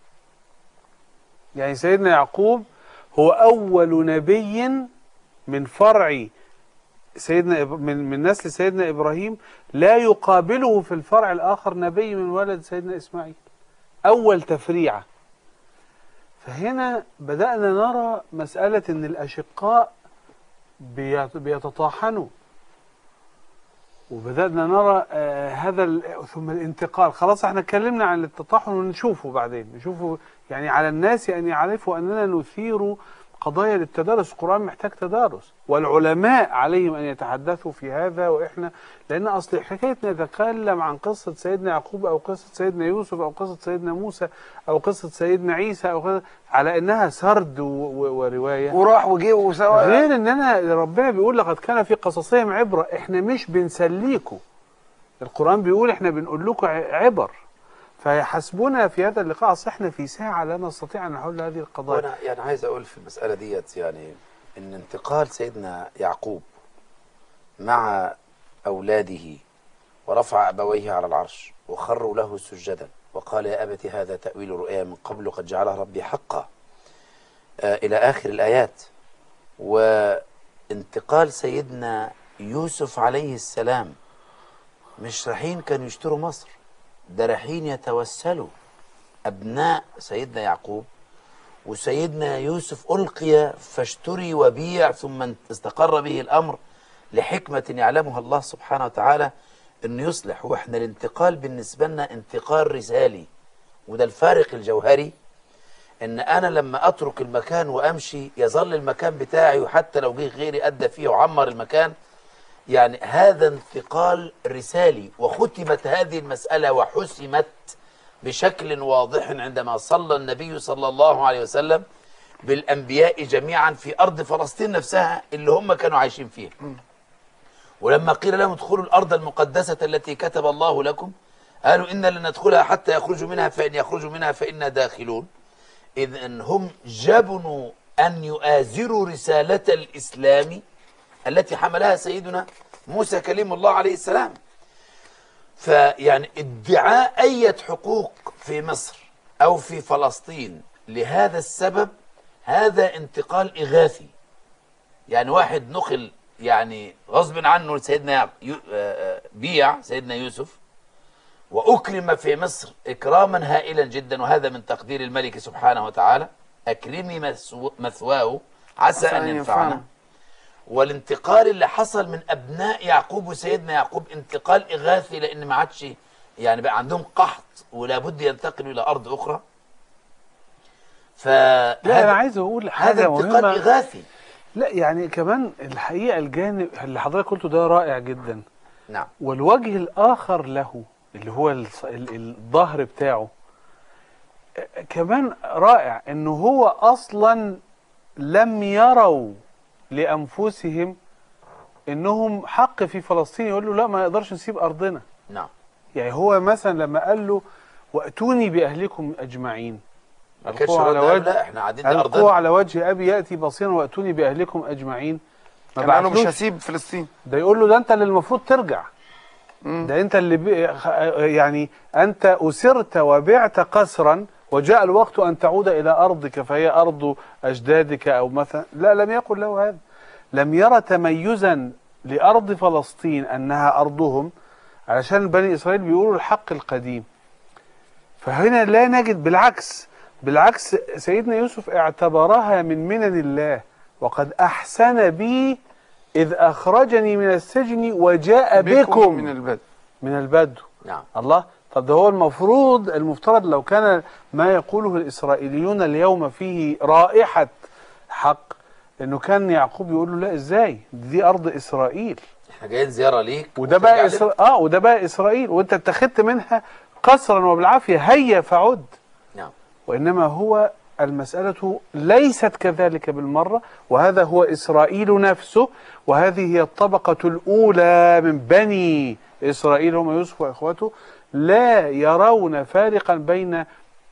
يعني سيدنا يعقوب هو اول نبي من فرع سيدنا من من نسل سيدنا ابراهيم لا يقابله في الفرع الاخر نبي من ولد سيدنا اسماعيل، اول تفريعه. فهنا بدأنا نرى مسألة ان الاشقاء بيتطاحنوا، وبدأنا نرى آه هذا ثم الانتقال. خلاص احنا اتكلمنا عن التطاحن ونشوفه بعدين، نشوفه يعني على الناس ان يعرفوا اننا نثير قضايا للتدارس. القرآن محتاج تدارس، والعلماء عليهم أن يتحدثوا في هذا. وإحنا لأن أصل حكاية نتكلم عن قصة سيدنا يعقوب أو قصة سيدنا يوسف أو قصة سيدنا موسى أو قصة سيدنا عيسى أو قصة على إنها سرد ورواية وراح وجه وسوى، غير إننا ربنا بيقول لقد كان في قصصهم عبرة. إحنا مش بنسليكوا، القرآن بيقول إحنا بنقول لكم عبر. فيحسبنا في هذا اللقاء، اصل احنا في ساعة لا نستطيع أن نحل هذه القضايا. وأنا يعني عايز أقول في المسألة ديت يعني إن انتقال سيدنا يعقوب مع أولاده ورفع أبويه على العرش وخروا له سجدا وقال يا أبت هذا تأويل رؤيا من قبل قد جعلها ربي حقا آه إلى آخر الآيات. وانتقال سيدنا يوسف عليه السلام، مش رايحين كانوا يشتروا مصر، ده رايحين يتوسلوا. أبناء سيدنا يعقوب وسيدنا يوسف ألقي فاشتري وبيع ثم استقر به الأمر لحكمة يعلمها الله سبحانه وتعالى أنه يصلح. وإحنا الانتقال بالنسبة لنا انتقال رسالي، وده الفارق الجوهري. أن أنا لما أترك المكان وأمشي يظل المكان بتاعي، وحتى لو جه غيري أدى فيه وعمر المكان، يعني هذا انتقال رسالي. وختمت هذه المسألة وحسمت بشكل واضح عندما صلى النبي صلى الله عليه وسلم بالأنبياء جميعا في أرض فلسطين نفسها اللي هم كانوا عايشين فيها. ولما قيل لهم ادخلوا الأرض المقدسة التي كتب الله لكم قالوا إنا لن ندخلها حتى يخرجوا منها، فإن يخرجوا منها فإنا داخلون. إذن هم جبنوا أن يؤازروا رسالة الإسلام التي حملها سيدنا موسى كليم الله عليه السلام. فيعني ادعاء أي حقوق في مصر أو في فلسطين لهذا السبب هذا انتقال إغاثي. يعني واحد نقل يعني غصب عنه سيدنا بيع سيدنا يوسف وأكرم في مصر إكراما هائلا جدا، وهذا من تقدير الملك سبحانه وتعالى. أكرمي مثواه عسى أن ينفعنا. والانتقال اللي حصل من أبناء يعقوب وسيدنا يعقوب انتقال إغاثي، لأن ما عادش يعني بقى عندهم قحط ولا بد ينتقلوا إلى أرض أخرى. ف لا أنا عايز أقول حاجة هذا انتقال مهمة. إغاثي. لا يعني كمان الحقيقة الجانب اللي حضرتك قلته ده رائع جدا. نعم. والوجه الآخر له اللي هو الظهر بتاعه كمان رائع، إنه هو أصلا لم يروا لأنفسهم إنهم حق في فلسطين. يقول له لا ما نقدرش نسيب أرضنا. نعم. يعني هو مثلا لما قال له وأتوني بأهلكم أجمعين، ما كانش ألقوا على رد وجه لا احنا قاعدين ألقوا أرضنا. على وجه أبي يأتي بصيرا وأتوني بأهلكم أجمعين. ما كان قالوا مش بعتلوش. هسيب فلسطين. ده يقول له ده أنت اللي المفروض ترجع. مم. ده أنت اللي بي يعني أنت أسرت وبعت قسرا وجاء الوقت أن تعود إلى أرضك فهي أرض أجدادك أو مثلا. لا لم يقل له هذا. لم يرى تميزا لأرض فلسطين أنها أرضهم، علشان بني إسرائيل بيقولوا الحق القديم. فهنا لا نجد، بالعكس بالعكس سيدنا يوسف اعتبرها من منن الله. وقد أحسن بي إذ أخرجني من السجن وجاء بكم من البدء من البدو. نعم. الله. طب ده هو المفروض المفترض لو كان ما يقوله الإسرائيليون اليوم فيه رائحة حق، انه كان يعقوب يقول له لا ازاي دي ارض اسرائيل، احنا جايين زيارة ليك وده بقى إسرا... اه وده بقى اسرائيل، وانت اتخذت منها قسرا وبالعافيه، هيا فعد. نعم. وانما هو المسألة ليست كذلك بالمرة، وهذا هو إسرائيل نفسه، وهذه هي الطبقة الأولى من بني إسرائيل هم يوسف وإخوته، لا يرون فارقا بين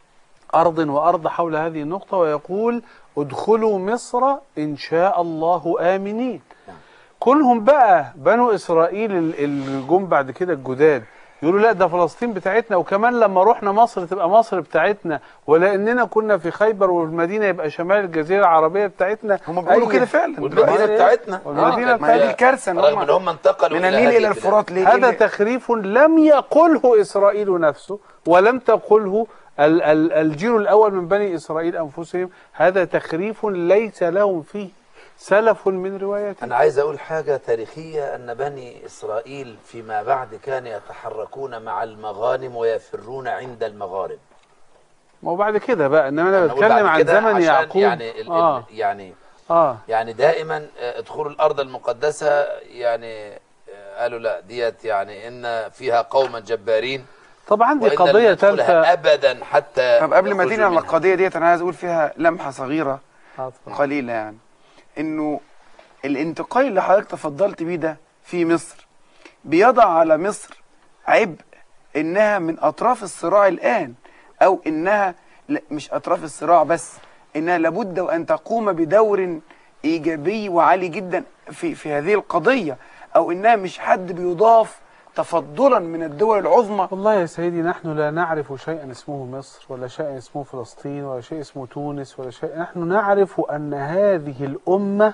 أرض وأرض حول هذه النقطة، ويقول ادخلوا مصر إن شاء الله آمنين. كلهم بقى بنو إسرائيل الجم بعد كده الجداد يقولوا لا ده فلسطين بتاعتنا، وكمان لما رحنا مصر تبقى مصر بتاعتنا، ولأننا كنا في خيبر والمدينة يبقى شمال الجزيرة العربية بتاعتنا. هم بيقولوا كده فعلا، والمدينة بتاعتنا والمدينة آه بتاعتنا. دي الكارثة ان رغم ان هم انتقلوا من النيل الى الفرات. ليه؟ هذا تخريف لم يقله إسرائيل نفسه، ولم تقله ال ال الجيل الأول من بني إسرائيل أنفسهم. هذا تخريف ليس لهم فيه سلف من روايته. أنا عايز أقول حاجة تاريخية، أن بني إسرائيل فيما بعد كانوا يتحركون مع المغانم ويفرون عند المغارب. ما هو بعد كده بقى، انما انا أنا أقول بعد بتكلم عن كده زمن عشان يعقوب. يعني ال اه ال يعني اه يعني دائما آه، ادخلوا الارض المقدسه، يعني آه، قالوا لا ديت يعني ان فيها قوما جبارين طب عندي وان لن قضيه ندخلها ثالثه. ابدا حتى طب قبل ما يخرجوا تيجي على منها. القضيه ديت انا عايز اقول فيها لمحه صغيره آه، اتفضل. قليله، يعني انه الانتقال اللي حضرتك تفضلت بيه ده في مصر بيضع على مصر عبء انها من اطراف الصراع الان، او انها لا مش اطراف الصراع بس، انها لابد وان تقوم بدور ايجابي وعالي جدا في في هذه القضيه، او انها مش حد بيضاف تفضلا من الدول العظمى. والله يا سيدي نحن لا نعرف شيئا اسمه مصر، ولا شيء اسمه فلسطين، ولا شيء اسمه تونس، ولا شيء. نحن نعرف أن هذه الأمة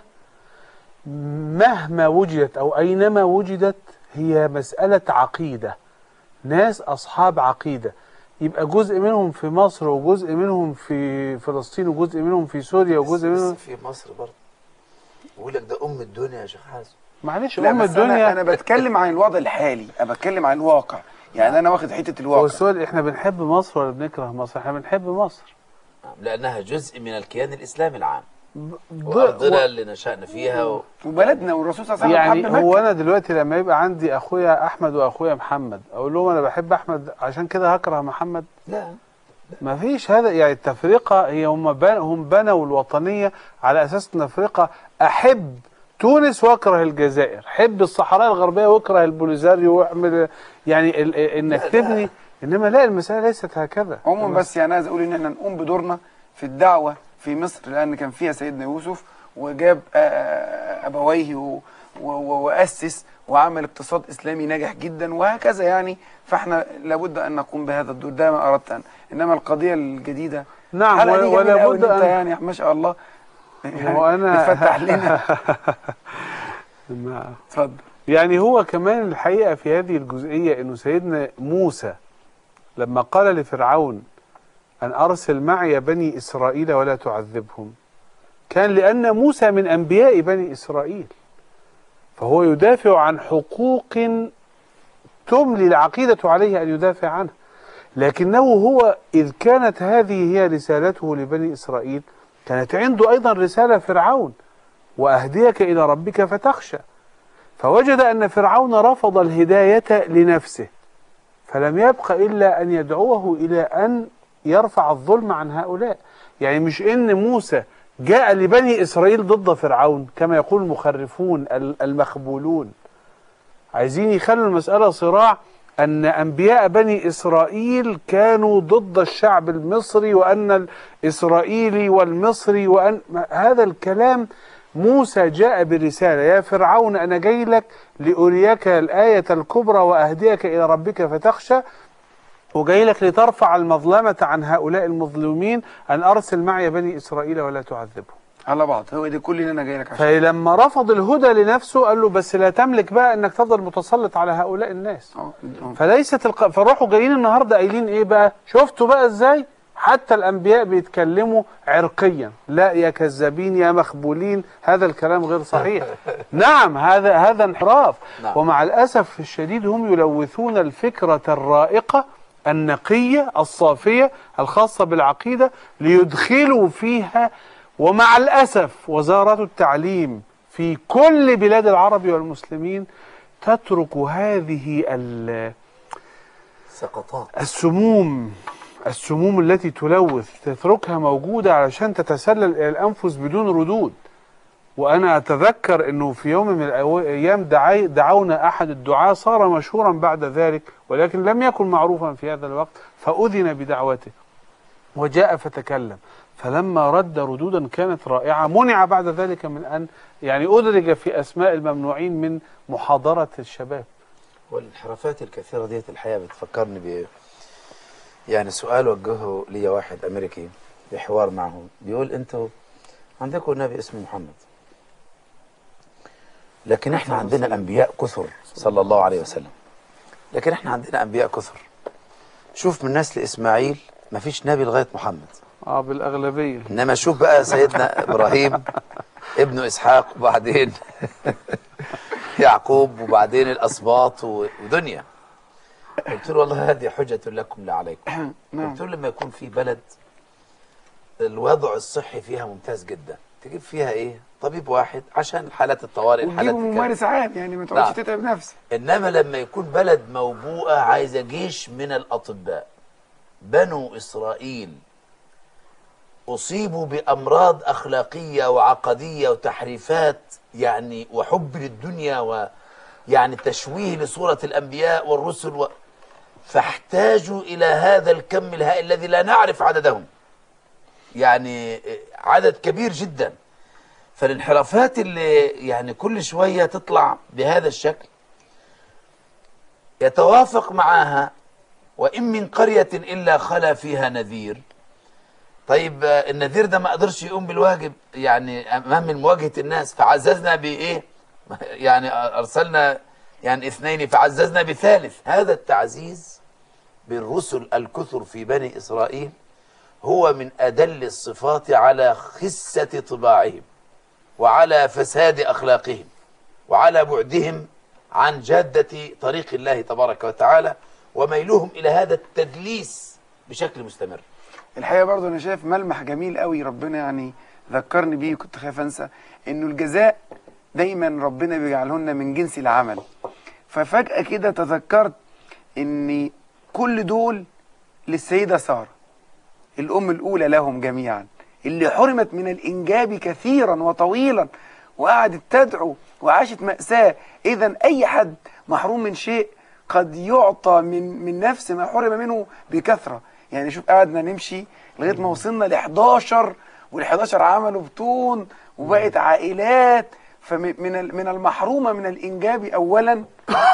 مهما وجدت أو أينما وجدت هي مسألة عقيدة، ناس أصحاب عقيدة، يبقى جزء منهم في مصر وجزء منهم في فلسطين وجزء منهم في سوريا وجزء بس منهم في مصر برضه بيقول لك ده ام الدنيا يا شيخ حازم. معلش لا أم بس الدنيا. انا انا بتكلم عن الوضع الحالي، انا بتكلم عن الواقع، يعني انا واخد حته هو الواقع. السؤال احنا بنحب مصر ولا بنكره مصر؟ احنا بنحب مصر لانها جزء من الكيان الاسلامي العام ب- وارضنا و- اللي نشأنا فيها و... وبلدنا والرسول صلى الله عليه وسلم يعني حب هو مكة. انا دلوقتي لما يبقى عندي اخويا احمد واخويا محمد اقول لهم انا بحب احمد عشان كده هكره محمد؟ لا ما فيش هذا. يعني التفرقه هي هم بن هم بنوا الوطنيه على اساس التفرقه. احب تونس واكره الجزائر، حب الصحراء الغربيه واكره البوليزاريو واعمل يعني ال- انك تبني. انما لا، المساله ليست هكذا عموما بس يعني عايز اقول ان احنا نقوم بدورنا في الدعوه في مصر، لان كان فيها سيدنا يوسف وجاب آه، ابويه و- و- واسس وعمل اقتصاد اسلامي ناجح جدا وهكذا يعني. فاحنا لابد ان نقوم بهذا الدور، ده ما اردت ان انما القضيه الجديده نعم. الحلقة دي ولا جميلة أوي بد إن انت أن- يعني ما شاء الله يعني وانا تفتح لنا. ما- اتفضل. يعني هو كمان الحقيقة في هذه الجزئية انه سيدنا موسى لما قال لفرعون ان ارسل معي بني اسرائيل ولا تعذبهم، كان لان موسى من انبياء بني اسرائيل، فهو يدافع عن حقوق تملي العقيدة عليه ان يدافع عنها. لكنه هو اذ كانت هذه هي رسالته لبني اسرائيل كانت عنده ايضا رسالة فرعون، واهديك الى ربك فتخشى. فوجد أن فرعون رفض الهداية لنفسه، فلم يبق إلا أن يدعوه إلى أن يرفع الظلم عن هؤلاء. يعني مش إن موسى جاء لبني إسرائيل ضد فرعون كما يقول المخرفون المخبولون، عايزين يخلوا المسألة صراع أن أنبياء بني إسرائيل كانوا ضد الشعب المصري، وأن الإسرائيلي والمصري، وأن هذا الكلام. موسى جاء برسالة: يا فرعون أنا جاي لك لأريك الآية الكبرى وأهديك إلى ربك فتخشى، وجاي لك لترفع المظلمة عن هؤلاء المظلومين، أن أرسل معي بني إسرائيل ولا تعذبهم. على بعض هو ده كل اللي انا جاي لك عشان. فلما رفض الهدى لنفسه قال له بس لا تملك بقى أنك تفضل متسلط على هؤلاء الناس. اه اه. فليست الق... فروحوا جايين النهارده قايلين ايه بقى؟ شفتوا بقى ازاي حتى الانبياء بيتكلموا عرقيا؟ لا يا كذابين يا مخبولين، هذا الكلام غير صحيح. نعم هذا هذا انحراف. نعم. ومع الاسف الشديد هم يلوثون الفكره الرائقه النقيه الصافيه الخاصه بالعقيده ليدخلوا فيها. ومع الاسف وزاره التعليم في كل بلاد العرب والمسلمين تترك هذه ال سقطات السموم السموم التي تلوث، تتركها موجودة علشان تتسلل إلى الأنفس بدون ردود. وأنا أتذكر أنه في يوم من الأيام دعي دعونا أحد الدعاة صار مشهورا بعد ذلك، ولكن لم يكن معروفا في هذا الوقت، فأذن بدعوته وجاء فتكلم، فلما رد ردودا كانت رائعة منع بعد ذلك من أن يعني أدرج في أسماء الممنوعين من محاضرة الشباب. والانحرافات الكثيرة ديت الحقيقة بتفكرني ب يعني سؤال وجهه لي واحد أمريكي في حوار معه، بيقول أنتوا عندكم نبي اسمه محمد، لكن احنا عندنا أنبياء كثر صلى الله عليه وسلم، لكن احنا عندنا أنبياء كثر. شوف من نسل إسماعيل ما فيش نبي لغاية محمد، اه بالأغلبية. إنما شوف بقى سيدنا إبراهيم ابن إسحاق وبعدين يعقوب وبعدين الأسباط ودنيا. قلت له والله هذه حجة لكم لا عليكم. نعم. قلت له لما يكون في بلد الوضع الصحي فيها ممتاز جدا، تجيب فيها ايه؟ طبيب واحد عشان حالات الطوارئ، الحالات وتجيبه الكاملة. ممارس عام يعني ما تقعدش نعم. تتعب نفسك. انما لما يكون بلد موبوءة عايزة جيش من الاطباء، بنو اسرائيل اصيبوا بامراض اخلاقية وعقدية وتحريفات يعني وحب للدنيا ويعني تشويه لصورة الانبياء والرسل و... فاحتاجوا الى هذا الكم الهائل الذي لا نعرف عددهم، يعني عدد كبير جدا. فالانحرافات اللي يعني كل شوية تطلع بهذا الشكل يتوافق معها وإن من قرية إلا خلا فيها نذير. طيب النذير ده ما قدرش يقوم بالواجب يعني أمام مواجهة الناس، فعززنا بإيه؟ يعني أرسلنا يعني اثنين فعززنا بثالث. هذا التعزيز بالرسل الكثر في بني إسرائيل هو من أدل الصفات على خسة طباعهم وعلى فساد أخلاقهم وعلى بعدهم عن جادة طريق الله تبارك وتعالى وميلهم إلى هذا التدليس بشكل مستمر. الحقيقة برضو أنا شايف ملمح جميل قوي ربنا يعني ذكرني بيه، كنت خايف أنسى، إنه الجزاء دايما ربنا بيجعلهن من جنس العمل. ففجأة كده تذكرت إن كل دول للسيدة سارة الأم الأولى لهم جميعا، اللي حرمت من الإنجاب كثيرا وطويلا وقعدت تدعو وعاشت مأساة. إذا أي حد محروم من شيء قد يعطى من من نفس ما حرم منه بكثرة. يعني شوف قعدنا نمشي لغاية ما وصلنا ل احداشر، وال احداشر عملوا بطون وبقت عائلات. فمن من المحرومة من الإنجاب أولا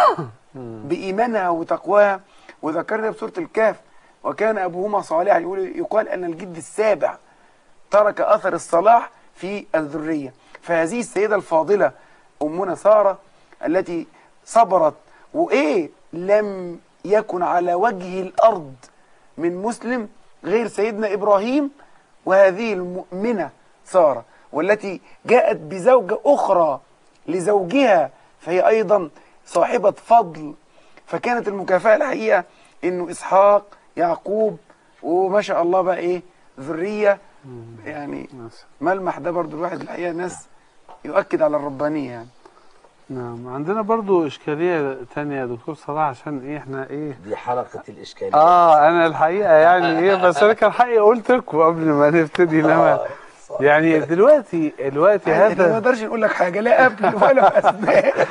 بإيمانها وتقواها. وذكرنا بسورة الكهف وكان أبوهما صالحا، يقول يقال أن الجد السابع ترك أثر الصلاح في الذرية. فهذه السيدة الفاضلة أمنا سارة التي صبرت، وإيه لم يكن على وجه الأرض من مسلم غير سيدنا إبراهيم وهذه المؤمنة سارة، والتي جاءت بزوجة أخرى لزوجها فهي أيضا صاحبة فضل. فكانت المكافأة الحقيقة إنه إسحاق يعقوب وما شاء الله بقى إيه ذرية. يعني ملمح ده برضو الواحد الحقيقة ناس يؤكد على الربانية يعني. نعم. عندنا برضو إشكالية تانية يا دكتور صلاح، عشان إيه إحنا إيه دي حلقة الإشكالية. آه أنا الحقيقة يعني إيه بس أنا كان حقي قلت لكم قبل ما نبتدي. لما يعني دلوقتي دلوقتي هذا ما نقدرش نقول لك حاجة لا قبل ولا أثناء.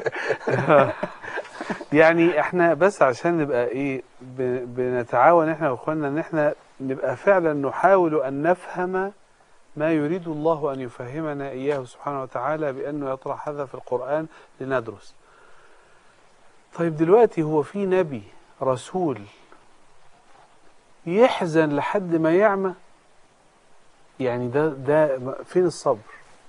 يعني احنا بس عشان نبقى ايه بنتعاون احنا واخواننا ان احنا نبقى فعلا نحاول ان نفهم ما يريد الله ان يفهمنا اياه سبحانه وتعالى بانه يطرح هذا في القرآن لندرس. طيب دلوقتي هو في نبي رسول يحزن لحد ما يعمى؟ يعني ده ده فين الصبر؟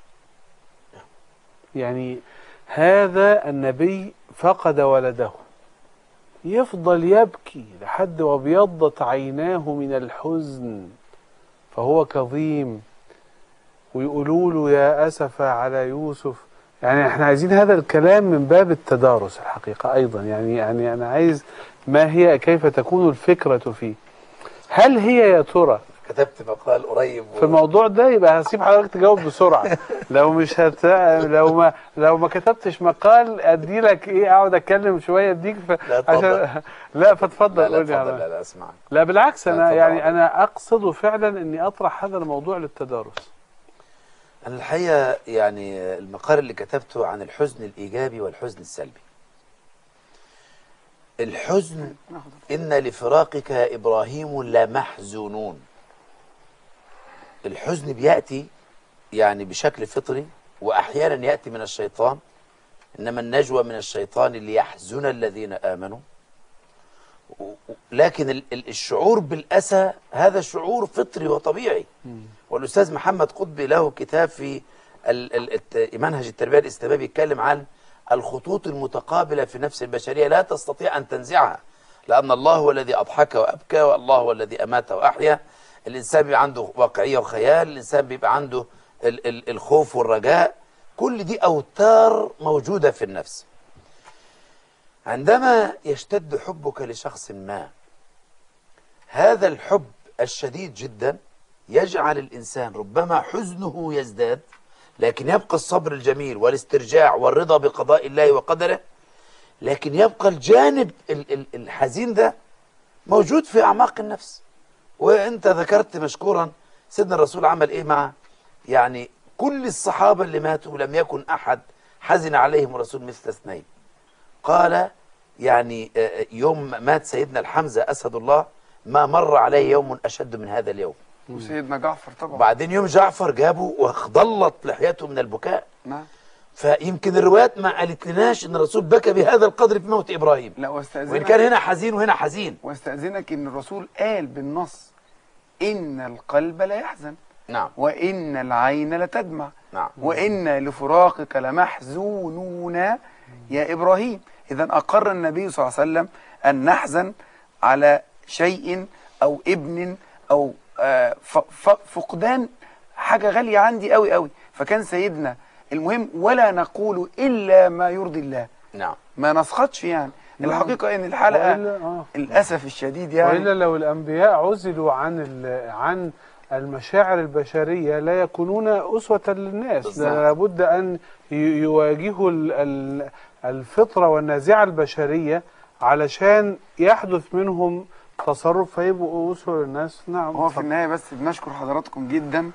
يعني هذا النبي فقد ولده يفضل يبكي لحد وابيضت عيناه من الحزن فهو كظيم، ويقولوا له يا أسف على يوسف. يعني احنا عايزين هذا الكلام من باب التدارس الحقيقة أيضا. يعني يعني أنا عايز ما هي كيف تكون الفكرة فيه. هل هي يا ترى كتبت مقال قريب و... في الموضوع ده؟ يبقى هسيب حضرتك تجاوب بسرعة. لو مش هت... لو ما لو ما كتبتش مقال ادي لك ايه اقعد اتكلم شوية اديك ف... لا عشان لا فتفضل. لا لا, قول لي. لا, لا اسمعك. لا بالعكس لا انا يعني طبعا. انا اقصد فعلا اني اطرح هذا الموضوع للتدارس. أنا الحقيقة يعني المقال اللي كتبته عن الحزن الإيجابي والحزن السلبي. الحزن إن لفراقك يا إبراهيم لمحزونون. الحزن بيأتي يعني بشكل فطري وأحيانا يأتي من الشيطان، إنما النجوى من الشيطان ليحزن الذين آمنوا. لكن الشعور بالأسى هذا شعور فطري وطبيعي. والأستاذ محمد قطبي له كتاب في منهج التربية الإسلامية بيتكلم عن الخطوط المتقابلة في نفس البشرية لا تستطيع أن تنزعها، لأن الله هو الذي أضحك وأبكى والله هو الذي أمات وأحيا. الإنسان بيبقى عنده واقعية وخيال، الإنسان بيبقى عنده ال ال الخوف والرجاء، كل دي أوتار موجودة في النفس. عندما يشتد حبك لشخص ما، هذا الحب الشديد جدا يجعل الإنسان ربما حزنه يزداد، لكن يبقى الصبر الجميل والاسترجاع والرضا بقضاء الله وقدره، لكن يبقى الجانب الحزين ده موجود في أعماق النفس. وانت ذكرت مشكورا سيدنا الرسول عمل ايه مع يعني كل الصحابة اللي ماتوا، لم يكن أحد حزن عليهم الرسول مثل اثنين. قال يعني يوم مات سيدنا الحمزة أسد الله ما مر عليه يوم أشد من هذا اليوم. وسيدنا جعفر طبعا. وبعدين يوم جعفر جابوا وضلت لحيته من البكاء. نعم. فيمكن الروايات ما قالت لناش ان الرسول بكى بهذا القدر في موت ابراهيم. لا واستأذنك، وان كان هنا حزين وهنا حزين. واستأذنك ان الرسول قال بالنص ان القلب لا يحزن. نعم. وان العين لتدمع. نعم. وان لفراقك لمحزونون يا ابراهيم. اذا اقر النبي صلى الله عليه وسلم ان نحزن على شيء او ابن او آه فقدان حاجه غاليه عندي قوي قوي. فكان سيدنا المهم ولا نقول إلا ما يرضي الله. نعم. ما نسخطش يعني. نعم. الحقيقة إن الحلقة آه. الأسف الشديد يعني وإلا لو الأنبياء عزلوا عن عن المشاعر البشرية لا يكونون أسوة للناس. لابد أن يواجهوا الفطرة والنازعة البشرية علشان يحدث منهم تصرف فيبقوا أسوة للناس. نعم. هو في النهاية بس بنشكر حضراتكم جدا،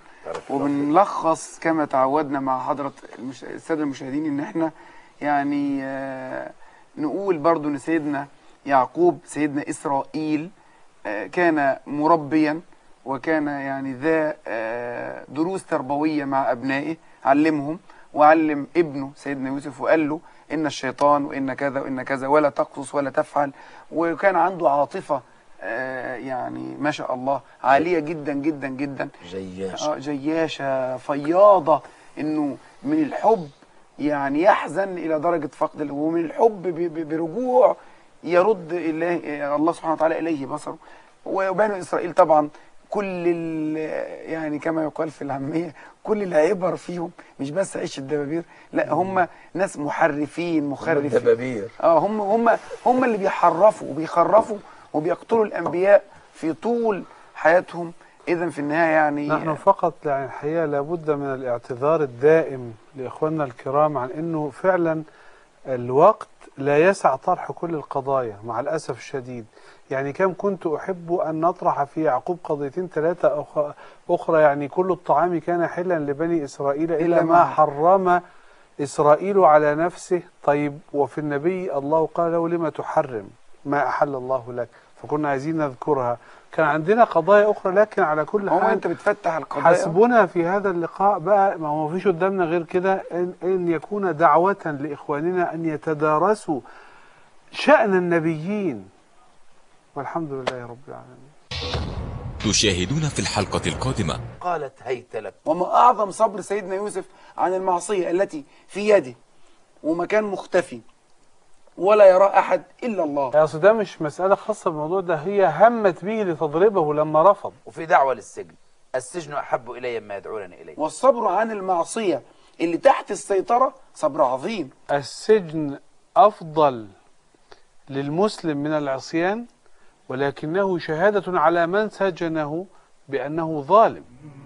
وبنلخص كما تعودنا مع حضرة المش... السادة المشاهدين ان احنا يعني آه نقول برضو ان سيدنا يعقوب سيدنا إسرائيل آه كان مربيا، وكان يعني ذا آه دروس تربوية مع أبنائه، علمهم وعلم ابنه سيدنا يوسف وقال له إن الشيطان وإن كذا وإن كذا ولا تقصص ولا تفعل. وكان عنده عاطفة آه يعني ما شاء الله عالية جدا جدا جدا، جياشة آه جياشة فياضة، إنه من الحب يعني يحزن إلى درجة فقد، ومن الحب برجوع يرد إليه الله سبحانه وتعالى إليه بصره. وبنو إسرائيل طبعا كل يعني كما يقال في العامية كل العبر فيهم مش بس عيش الدبابير، لا هم ناس محرفين مخرفين. الدبابير اه هم هم هم اللي بيحرفوا وبيخرفوا وبيقتلوا الأنبياء في طول حياتهم. إذا في النهاية يعني نحن فقط يعني الحقيقة لابد من الاعتذار الدائم لإخواننا الكرام عن أنه فعلا الوقت لا يسع طرح كل القضايا مع الأسف الشديد. يعني كم كنت أحب أن نطرح في يعقوب قضيتين ثلاثة أخرى، يعني كل الطعام كان حلا لبني إسرائيل إلا ما حرم إسرائيل على نفسه. طيب وفي النبي الله قال له لما تحرم ما أحل الله لك، فكنا عايزين نذكرها. كان عندنا قضايا أخرى لكن على كل حال هو أنت بتفتح القضايا. حسبنا في هذا اللقاء بقى، ما هو فيش قدامنا غير كده إن, إن يكون دعوة لإخواننا أن يتدارسوا شأن النبيين، والحمد لله رب العالمين. تشاهدون في الحلقة القادمة. قالت هيت لك. وما أعظم صبر سيدنا يوسف عن المعصية التي في يده ومكان مختفي ولا يرى أحد إلا الله. يا أصل ده مش مسألة خاصة بالموضوع ده، هي همت به لتضربه لما رفض. وفي دعوة للسجن، السجن أحب إلي مما يدعونني إليه. والصبر عن المعصية اللي تحت السيطرة صبر عظيم. السجن أفضل للمسلم من العصيان، ولكنه شهادة على من سجنه بأنه ظالم.